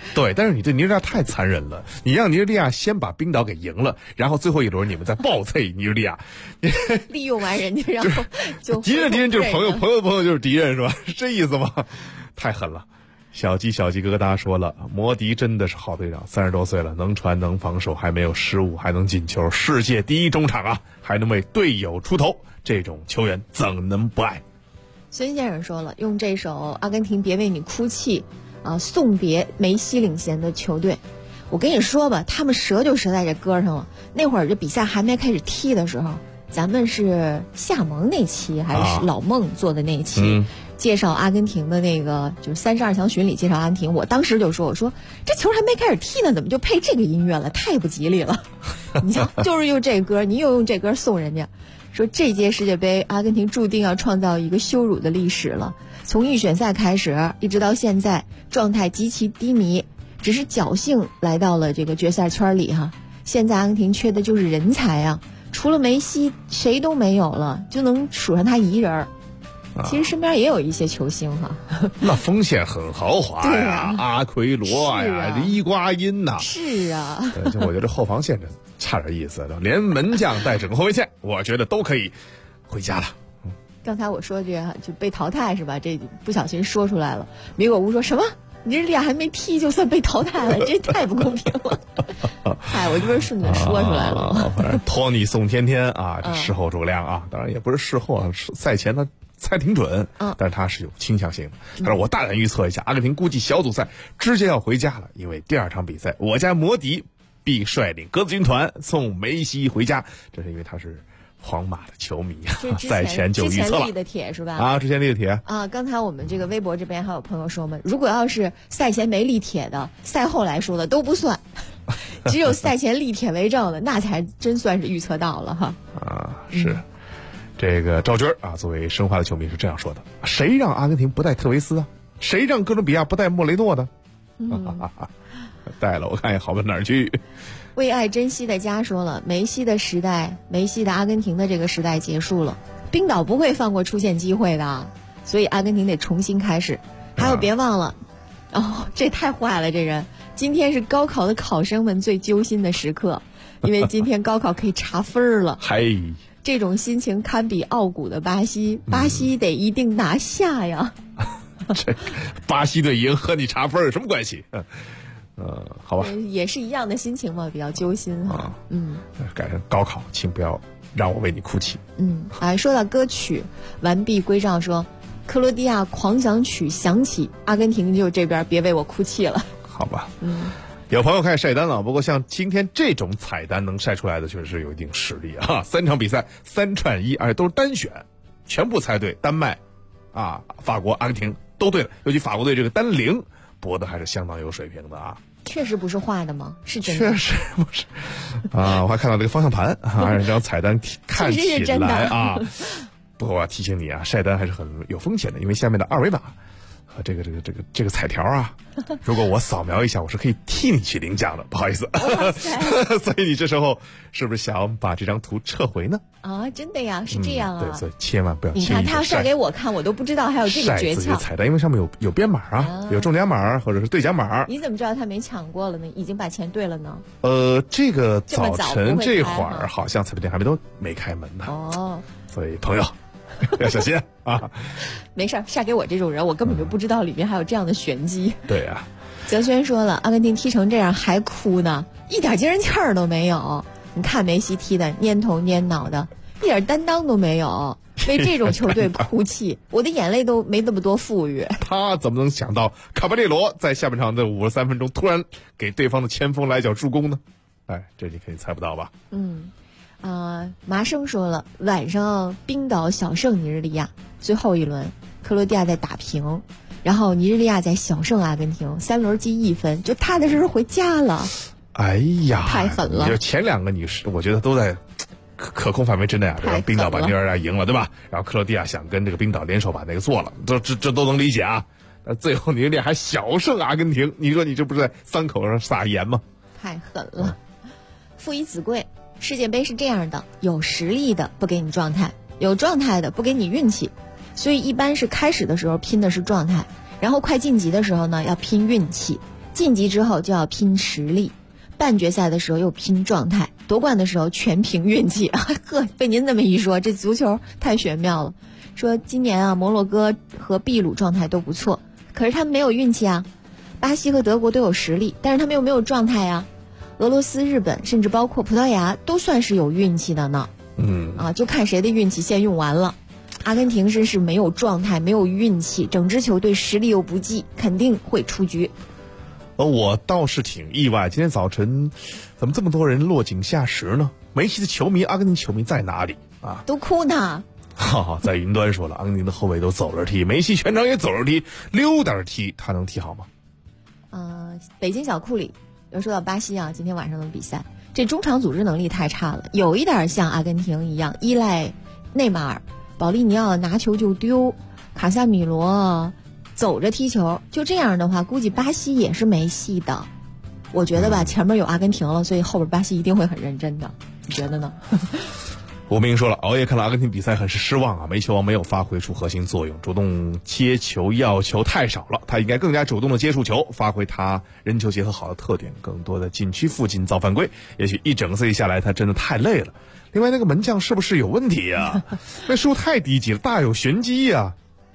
对，但是你对尼日利亚太残忍了，你让尼日利亚先把冰岛给赢了，然后最后一轮你们再暴脆尼日利亚， 利用完人家，然后就敌人就是朋友，朋友的朋友就是敌人，是吧？是这意思吗？太狠了。小鸡疙瘩说了，摩迪真的是好队长，30多岁了，能传能防守，还没有失误，还能进球，世界第一中场啊，还能为队友出头，这种球员怎能不爱？ 孙先生说了，用这首《阿根廷别为你哭泣》啊，送别梅西领衔的球队。我跟你说吧，他们折就折在这歌上了。那会儿这比赛还没开始踢的时候，咱们是夏萌那期还是老孟做的那一期，介绍阿根廷的那个就是32强巡礼介绍阿根廷。我当时就说，我说这球还没开始踢呢，怎么就配这个音乐了？太不吉利了！你瞧，就是用这歌，你又用这歌送人家，说这届世界杯阿根廷注定要创造一个羞辱的历史了。从预选赛开始一直到现在，状态极其低迷，只是侥幸来到了这个决赛圈里哈。现在阿根廷缺的就是人才啊，除了梅西谁都没有了，就能数上他一人。其实身边也有一些球星哈， 那锋线很豪华呀，阿奎罗呀，伊瓜因呐， 是啊。 我觉得后防线这差点意思，连门将带整个后卫线，我觉得都可以回家了。 刚才我说这就被淘汰是吧？这不小心说出来了。米果乌说什么？尼日利亚还没踢就算被淘汰了，这太不公平了。哎，我这不是顺嘴说出来了吗？ 反正托尼宋天天啊，这事后诸葛亮啊，当然也不是事后啊，赛前他猜挺准，但是他是有倾向性的。但是我大胆预测一下，阿根廷估计小组赛直接要回家了，因为第2场比赛我家摩迪必率领鸽子军团送梅西回家，这是因为他是皇马的球迷啊，赛前就预测了。之前立的帖是吧？啊，之前立的帖啊。刚才我们这个微博这边还有朋友说嘛，如果要是赛前没立帖的，赛后来说的都不算，只有赛前立帖为证的，那才真算是预测到了哈。 啊，是。这个赵军啊，作为申花的球迷是这样说的：谁让阿根廷不带特维斯啊？谁让哥伦比亚不带莫雷诺的？带了我看也好不到哪儿去。 为爱珍惜的家说了，梅西的时代，梅西的阿根廷的这个时代结束了，冰岛不会放过出线机会的，所以阿根廷得重新开始。还有别忘了，这太坏了，这人今天是高考的考生们最揪心的时刻，因为今天高考可以查分了。 嘿。 这种心情堪比傲骨的巴西，巴西得一定拿下呀！ 这巴西队赢和你查分有什么关系？好吧， 也是一样的心情嘛，比较揪心哈。 改成高考，请不要让我为你哭泣。 说到歌曲完璧归赵，说克罗地亚狂想曲响起，阿根廷就这边别为我哭泣了。 好吧，有朋友开始晒单了，不过像今天这种彩单能晒出来的，确实是有一定实力啊！3场比赛3串1，而且都是单选，全部猜对。丹麦、法国、阿根廷都对了，尤其法国队这个单0搏的还是相当有水平的啊！ 确实不是画的吗？是真的。 确实不是啊！我还看到这个方向盘啊，这张彩单看起来啊，不过我要提醒你啊，晒单还是很有风险的，因为下面的二维码。这个彩条啊，如果我扫描一下，我是可以替你去领奖的，不好意思。所以你这时候是不是想把这张图撤回呢？ 啊，真的呀，是这样啊。 对，所以千万不要。 你看他要晒给我看，我都不知道还有这个诀窍。晒自己彩单，因为上面有编码啊，有中奖码或者是兑奖码。 你怎么知道他没抢过了呢？已经把钱兑了呢？ 这个早晨这会儿好像彩票店还没开门呢。所以朋友。要小心啊！ 没事，晒给我这种人，我根本就不知道里面还有这样的玄机。 对呀， 泽轩说了，阿根廷踢成这样还哭呢，一点精神气儿都没有。你看梅西踢的蔫头蔫脑的，一点担当都没有，为这种球队哭泣，我的眼泪都没那么多富裕。 他怎么能想到卡巴列罗在下半场的53分钟突然给对方的前锋来一脚助攻呢？哎，这你肯定猜不到吧？ 麻生说了，晚上冰岛小胜尼日利亚，最后一轮克罗地亚在打平，然后尼日利亚在小胜阿根廷，3轮积1分，就踏踏实实回家了。 哎呀， 太狠了！ 就前2个我觉得都在可控范围之内啊，比如冰岛把尼日利亚赢了，对吧？然后克罗地亚想跟这个冰岛联手把那个做了，这都能理解啊。最后尼日利亚还小胜阿根廷，你说你这不是在3口上撒盐吗？ 太狠了！父以子贵。世界杯是这样的，有实力的不给你状态，有状态的不给你运气，所以一般是开始的时候拼的是状态，然后快晋级的时候呢要拼运气， 晋级之后就要拼实力，半决赛的时候又拼状态，夺冠的时候全凭运气啊！呵，被您这么一说，这足球太玄妙了。说今年啊，摩洛哥和秘鲁状态都不错，可是他们没有运气啊。巴西和德国都有实力，但是他们又没有状态啊。俄罗斯、日本，甚至包括葡萄牙，都算是有运气的呢。就看谁的运气先用完了。阿根廷是没有状态，没有运气，整支球队实力又不济，肯定会出局。 我倒是挺意外，今天早晨怎么这么多人落井下石呢？梅西的球迷、阿根廷球迷在哪里啊？ 都哭呢。 在云端说了，阿根廷的后卫都走着踢，梅西全场也走着踢，溜达着踢，他能踢好吗？ 北京小库里又说到巴西啊，今天晚上的比赛，这中场组织能力太差了，有一点像阿根廷一样依赖内马尔，保利尼奥拿球就丢，卡萨米罗走着踢球，就这样的话，估计巴西也是没戏的。我觉得吧，前面有阿根廷了，所以后边巴西一定会很认真的，你觉得呢？ 吴明说了，熬夜看了阿根廷比赛很是失望啊，梅球王没有发挥出核心作用，主动接球要球太少了，他应该更加主动的接触球，发挥他人球结合好的特点，更多的禁区附近造犯规。也许一整赛下来他真的太累了。另外那个门将是不是有问题呀？那失误太低级了，大有玄机呀。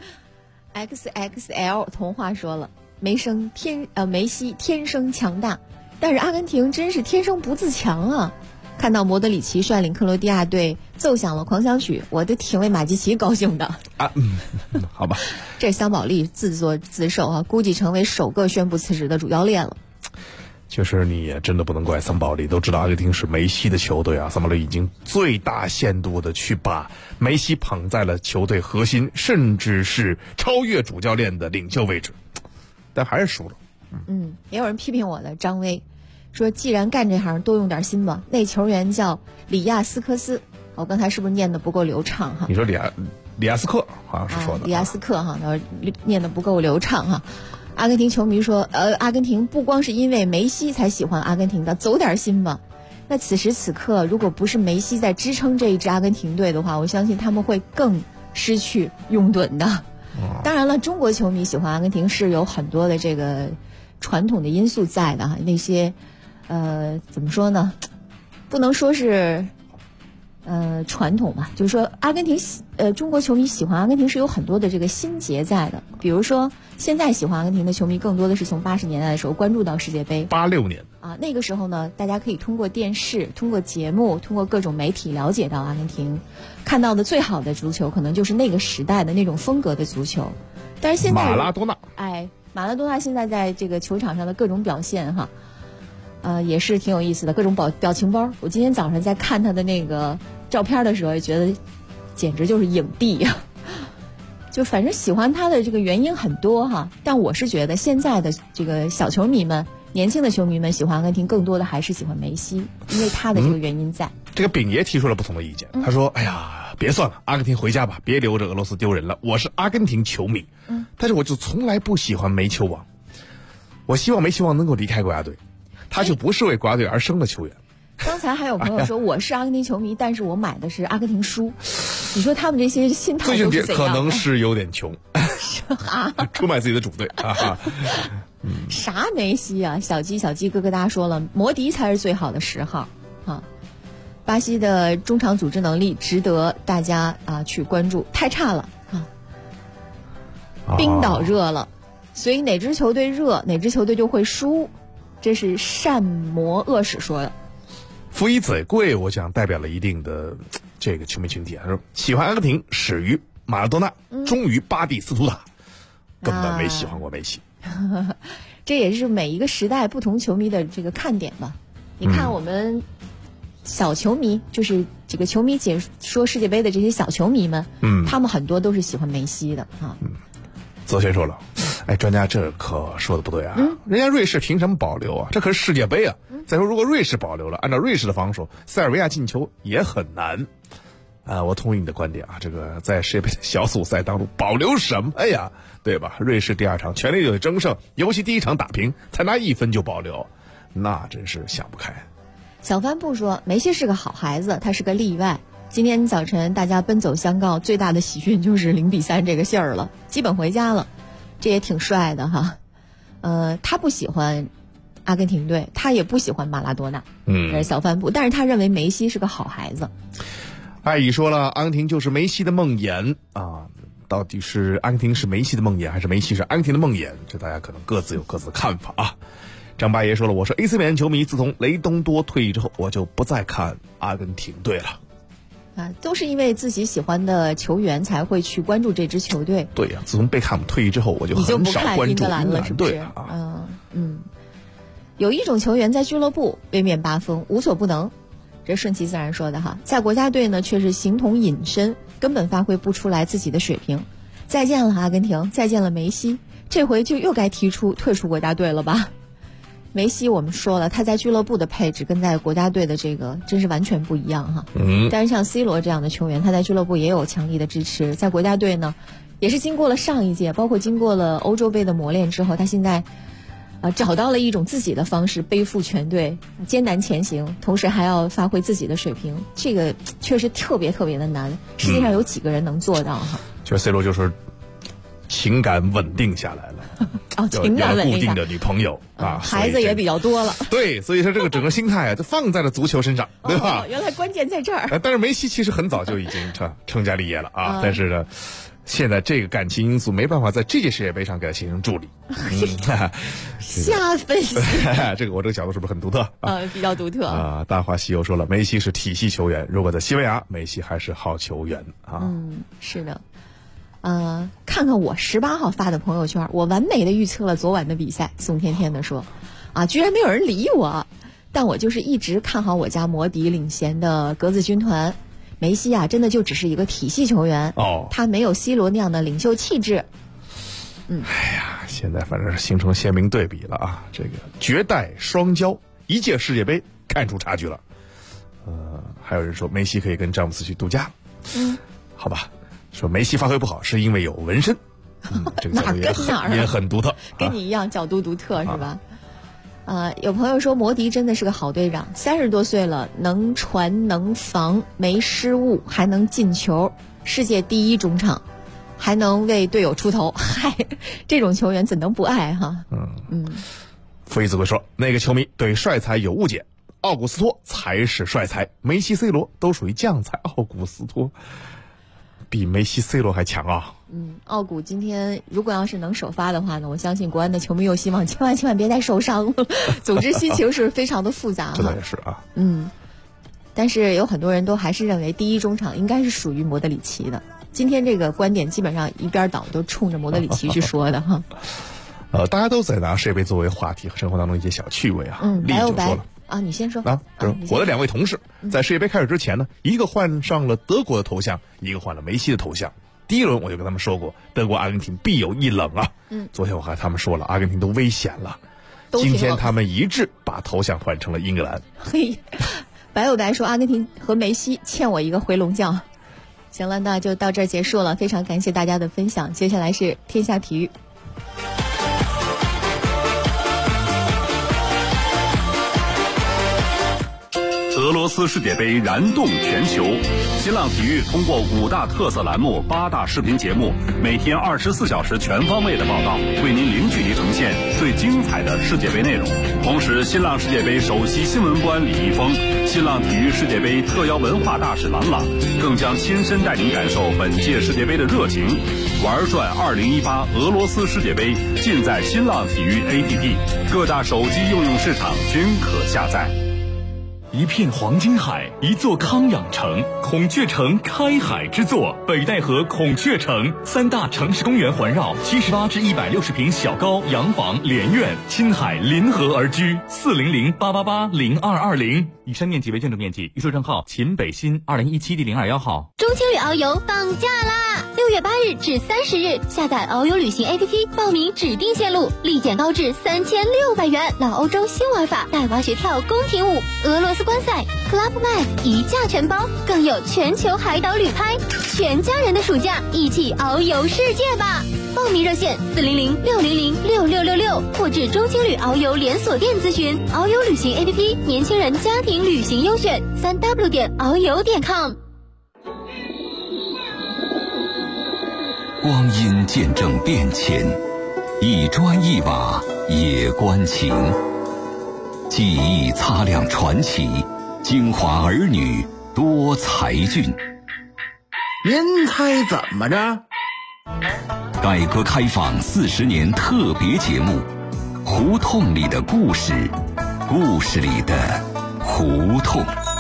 XXL 童话说了，梅西天生强大，但是阿根廷真是天生不自强啊。看到莫德里奇率领克罗地亚队奏响了狂想曲，我都挺为马基奇高兴的啊。好吧， 这桑保利自作自受啊，估计成为首个宣布辞职的主教练了。 确实，你也真的不能怪桑保利，都知道阿根廷是梅西的球队啊，桑保利已经最大限度的去把梅西捧在了球队核心，甚至是超越主教练的领袖位置，但还是输了。 也有人批评我的张威。说既然干这行多用点心吧。那球员叫里亚斯科斯，我刚才是不是念的不够流畅哈？ 你说里亚斯克好像是说的， 里亚斯克哈，念的不够流畅哈。阿根廷球迷说，阿根廷不光是因为梅西才喜欢阿根廷的，走点心吧。那此时此刻，如果不是梅西在支撑这一支阿根廷队的话，我相信他们会更失去拥趸的。当然了，中国球迷喜欢阿根廷是有很多的这个传统的因素在的哈，那些。怎么说呢？不能说是传统吧，就是说阿根廷中国球迷喜欢阿根廷是有很多的这个心结在的。比如说现在喜欢阿根廷的球迷更多的是从80年代的时候关注到世界杯 ，86年啊，那个时候呢，大家可以通过电视、通过节目、通过各种媒体了解到阿根廷，看到的最好的足球可能就是那个时代的那种风格的足球。但是现在马拉多纳现在在这个球场上的各种表现哈。也是挺有意思的，各种表情包。我今天早上在看他的那个照片的时候，也觉得简直就是影帝呀。就反正喜欢他的这个原因很多哈，但我是觉得现在的这个小球迷们、年轻的球迷们喜欢阿根廷，更多的还是喜欢梅西，因为他的这个原因在。 这个丙爷提出了不同的意见，他说：“哎呀，别算了，阿根廷回家吧，别留着俄罗斯丢人了。我是阿根廷球迷，但是我就从来不喜欢梅球王，我希望梅球王能够离开国家队。”他就不是为国家队而生的球员。 刚才还有朋友说我是阿根廷球迷，但是我买的是阿根廷书。你说他们这些心态都是怎样的？ 可能是有点穷，出卖自己的主队啊！ 啥梅西啊？小鸡咯咯哒说了，摩迪才是最好的10号啊！巴西的中场组织能力值得大家去关注，太差了啊！冰岛热了，所以哪支球队热，哪支球队就会输。这是善魔恶使说的。 福伊嘴贵，我想代表了一定的这个球迷群体。他说喜欢阿根廷始于马拉多纳，终于巴蒂斯图塔，根本没喜欢过梅西。 这也是每一个时代不同球迷的这个看点吧。你看我们小球迷，就是这个球迷解说世界杯的这些小球迷们，他们很多都是喜欢梅西的啊。 泽轩说了，哎，专家这可说的不对啊，人家瑞士凭什么保留啊？这可是世界杯啊！再说，如果瑞士保留了，按照瑞士的防守，塞尔维亚进球也很难。我同意你的观点啊，这个在世界杯的小组赛当中保留什么呀？对吧？瑞士第2场全力队争胜，尤其第1场打平，才拿1分就保留，那真是想不开。 小帆布说，梅西是个好孩子，他是个例外。今天早晨大家奔走相告，最大的喜讯就是0-3这个信儿了，基本回家了，这也挺帅的哈。 他不喜欢阿根廷队，他也不喜欢马拉多纳，小帆布，但是他认为梅西是个好孩子。 艾乙说了，阿根廷就是梅西的梦魇啊，到底是阿根廷是梅西的梦魇，还是梅西是阿根廷的梦魇？这大家可能各自有各自的看法啊。张八爷说了，我是 AC 米兰球迷，自从雷东多退役之后，我就不再看阿根廷队了。 都是因为自己喜欢的球员才会去关注这支球队。 对呀，自从贝克汉姆退役之后，我就很少关注英格兰了，是不是？ 有一种球员在俱乐部威冕八锋，无所不能，这顺其自然说的哈。在国家队呢，却是形同隐身，根本发挥不出来自己的水平。再见了阿根廷，再见了梅西，这回就又该退出国家队了吧？梅西我们说了，他在俱乐部的配置跟在国家队的这个真是完全不一样哈。但是像 C 罗这样的球员，他在俱乐部也有强力的支持，在国家队呢，也是经过了上一届，包括经过了欧洲杯的磨练之后，他现在找到了一种自己的方式，背负全队，艰难前行，同时还要发挥自己的水平，这个确实特别特别的难，世界上有几个人能做到哈？ 就 C 罗就是情感稳定下来了。 情感稳定， 有固定的女朋友啊， 孩子也比较多了。 对，所以说这个整个心态就放在了足球身上，对吧？ 原来关键在这儿。 但是梅西其实很早就已经成家立业了啊，但是呢，现在这个感情因素没办法在这届世界杯上给他形成助力。 瞎分析， 这个我这个角度是不是很独特？ 比较独特啊。大话西游说了，梅西是体系球员，如果在西班牙，梅西还是好球员啊。 是的。看看我18号发的朋友圈，我完美的预测了昨晚的比赛。宋天天的说，居然没有人理我，但我就是一直看好我家摩迪领衔的格子军团。梅西啊，真的就只是一个体系球员他没有 C 罗那样的领袖气质。 哎呀，现在反正是形成鲜明对比了啊！这个绝代双骄，一届世界杯看出差距了。还有人说梅西可以跟詹姆斯去度假，好吧。说梅西发挥不好是因为有纹身，这个角度也很独特， 跟你一样角度独特是吧？有朋友说摩迪真的是个好队长，30多岁了，能传能防，没失误，还能进球，世界第一中场，还能为队友出头，嗨，这种球员怎能不爱哈？ 傅子会说，那个球迷对帅才有误解，奥古斯托才是帅才，梅西 C 罗都属于将才，奥古斯托比梅西 C 罗还强啊！ 奥古今天如果要是能首发的话呢，我相信国安的球迷又希望千万别再受伤了。总之心情是非常的复杂。 这倒也是啊。 但是有很多人都还是认为第一中场应该是属于莫德里奇的。今天这个观点基本上一边倒，都冲着莫德里奇去说的哈。 大家都在拿世界杯作为话题和生活当中一些小趣味啊。丽就说了。 你先说我的2位同事在世界杯开始之前呢，一个换上了德国的头像，一个换了梅西的头像。第一轮我就跟他们说过，德国阿根廷必有一冷啊。昨天我和他们说了，阿根廷都危险了。今天他们一致把头像换成了英格兰。 嘿，白有白说阿根廷和梅西欠我一个回笼觉。行了，那就到这儿结束了，非常感谢大家的分享。接下来是天下体育。 俄罗斯世界杯燃动全球，新浪体育通过5大特色栏目、8大视频节目，每天24小时全方位的报道，为您零距离呈现最精彩的世界杯内容。同时，新浪世界杯首席新闻官李易峰、新浪体育世界杯特邀文化大使郎朗，更将亲身带您感受本届世界杯的热情。玩转2018俄罗斯世界杯，尽在新浪体育 APP， 各大手机应用市场均可下载。 一片黄金海，一座康养城，孔雀城开海之作，北戴河孔雀城，3大城市公园环绕，78至160平小高洋房连院，亲海临河而居，400-888-0220。以上面积为建筑面积，预售证号秦北新2017第021号。 中青旅遨游放假啦！6月8日至30日，下载遨游旅行 APP， 报名指定线路，立减高至3600元。老欧洲新玩法，带娃学跳宫廷舞，俄罗斯观赛 Club Med 一价全包，更有全球海岛旅拍，全家人的暑假一起遨游世界吧！报名热线400-600-6666，或至中青旅遨游连锁店咨询。遨游旅行 APP， 年轻人家庭旅行优选，3w.遨游.com。 光阴见证变迁，一砖一瓦也关情。记忆擦亮传奇，京华儿女多才俊。 您猜怎么着？ 改革开放40年特别节目，胡同里的故事，故事里的胡同。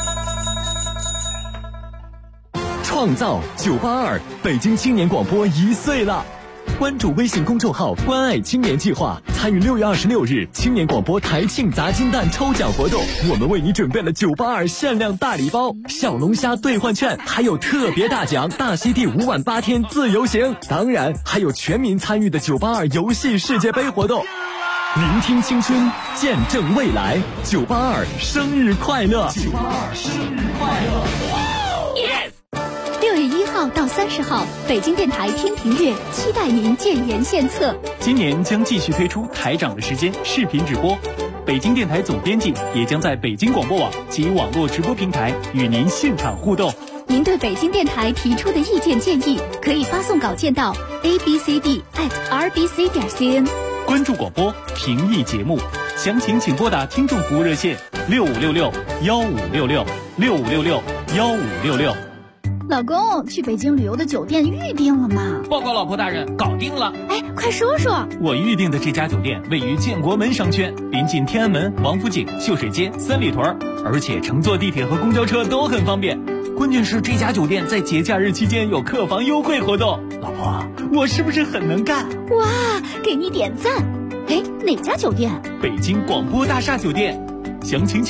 创造982，北京青年广播1岁了。关注微信公众号关爱青年计划，参与6月26日青年广播台庆砸金蛋抽奖活动，我们为你准备了982限量大礼包、小龙虾兑换券，还有特别大奖大溪地5晚8天自由行，当然还有全民参与的982游戏世界杯活动。聆听青春，见证未来，982生日快乐！982生日快乐 ！6月1号到30号，北京电台天平乐期待您建言献策。 今年将继续推出台长的时间视频直播，北京电台总编辑也将在北京广播网及网络直播平台与您现场互动。 您对北京电台提出的意见建议，可以发送稿件到 abcd@rbc.cn。 关注广播，评议节目，详情请拨打听众服务热线6566-1566-6566-1566。 老公，去北京旅游的酒店预定了吗？ 报告老婆大人，搞定了。 哎，快说说。 我预定的这家酒店位于建国门商圈，临近天安门、王府井、秀水街、三里屯，而且乘坐地铁和公交车都很方便。关键是这家酒店在节假日期间有客房优惠活动。老婆，我是不是很能干？ 哇，给你点赞。哎，哪家酒店？ 北京广播大厦酒店。详情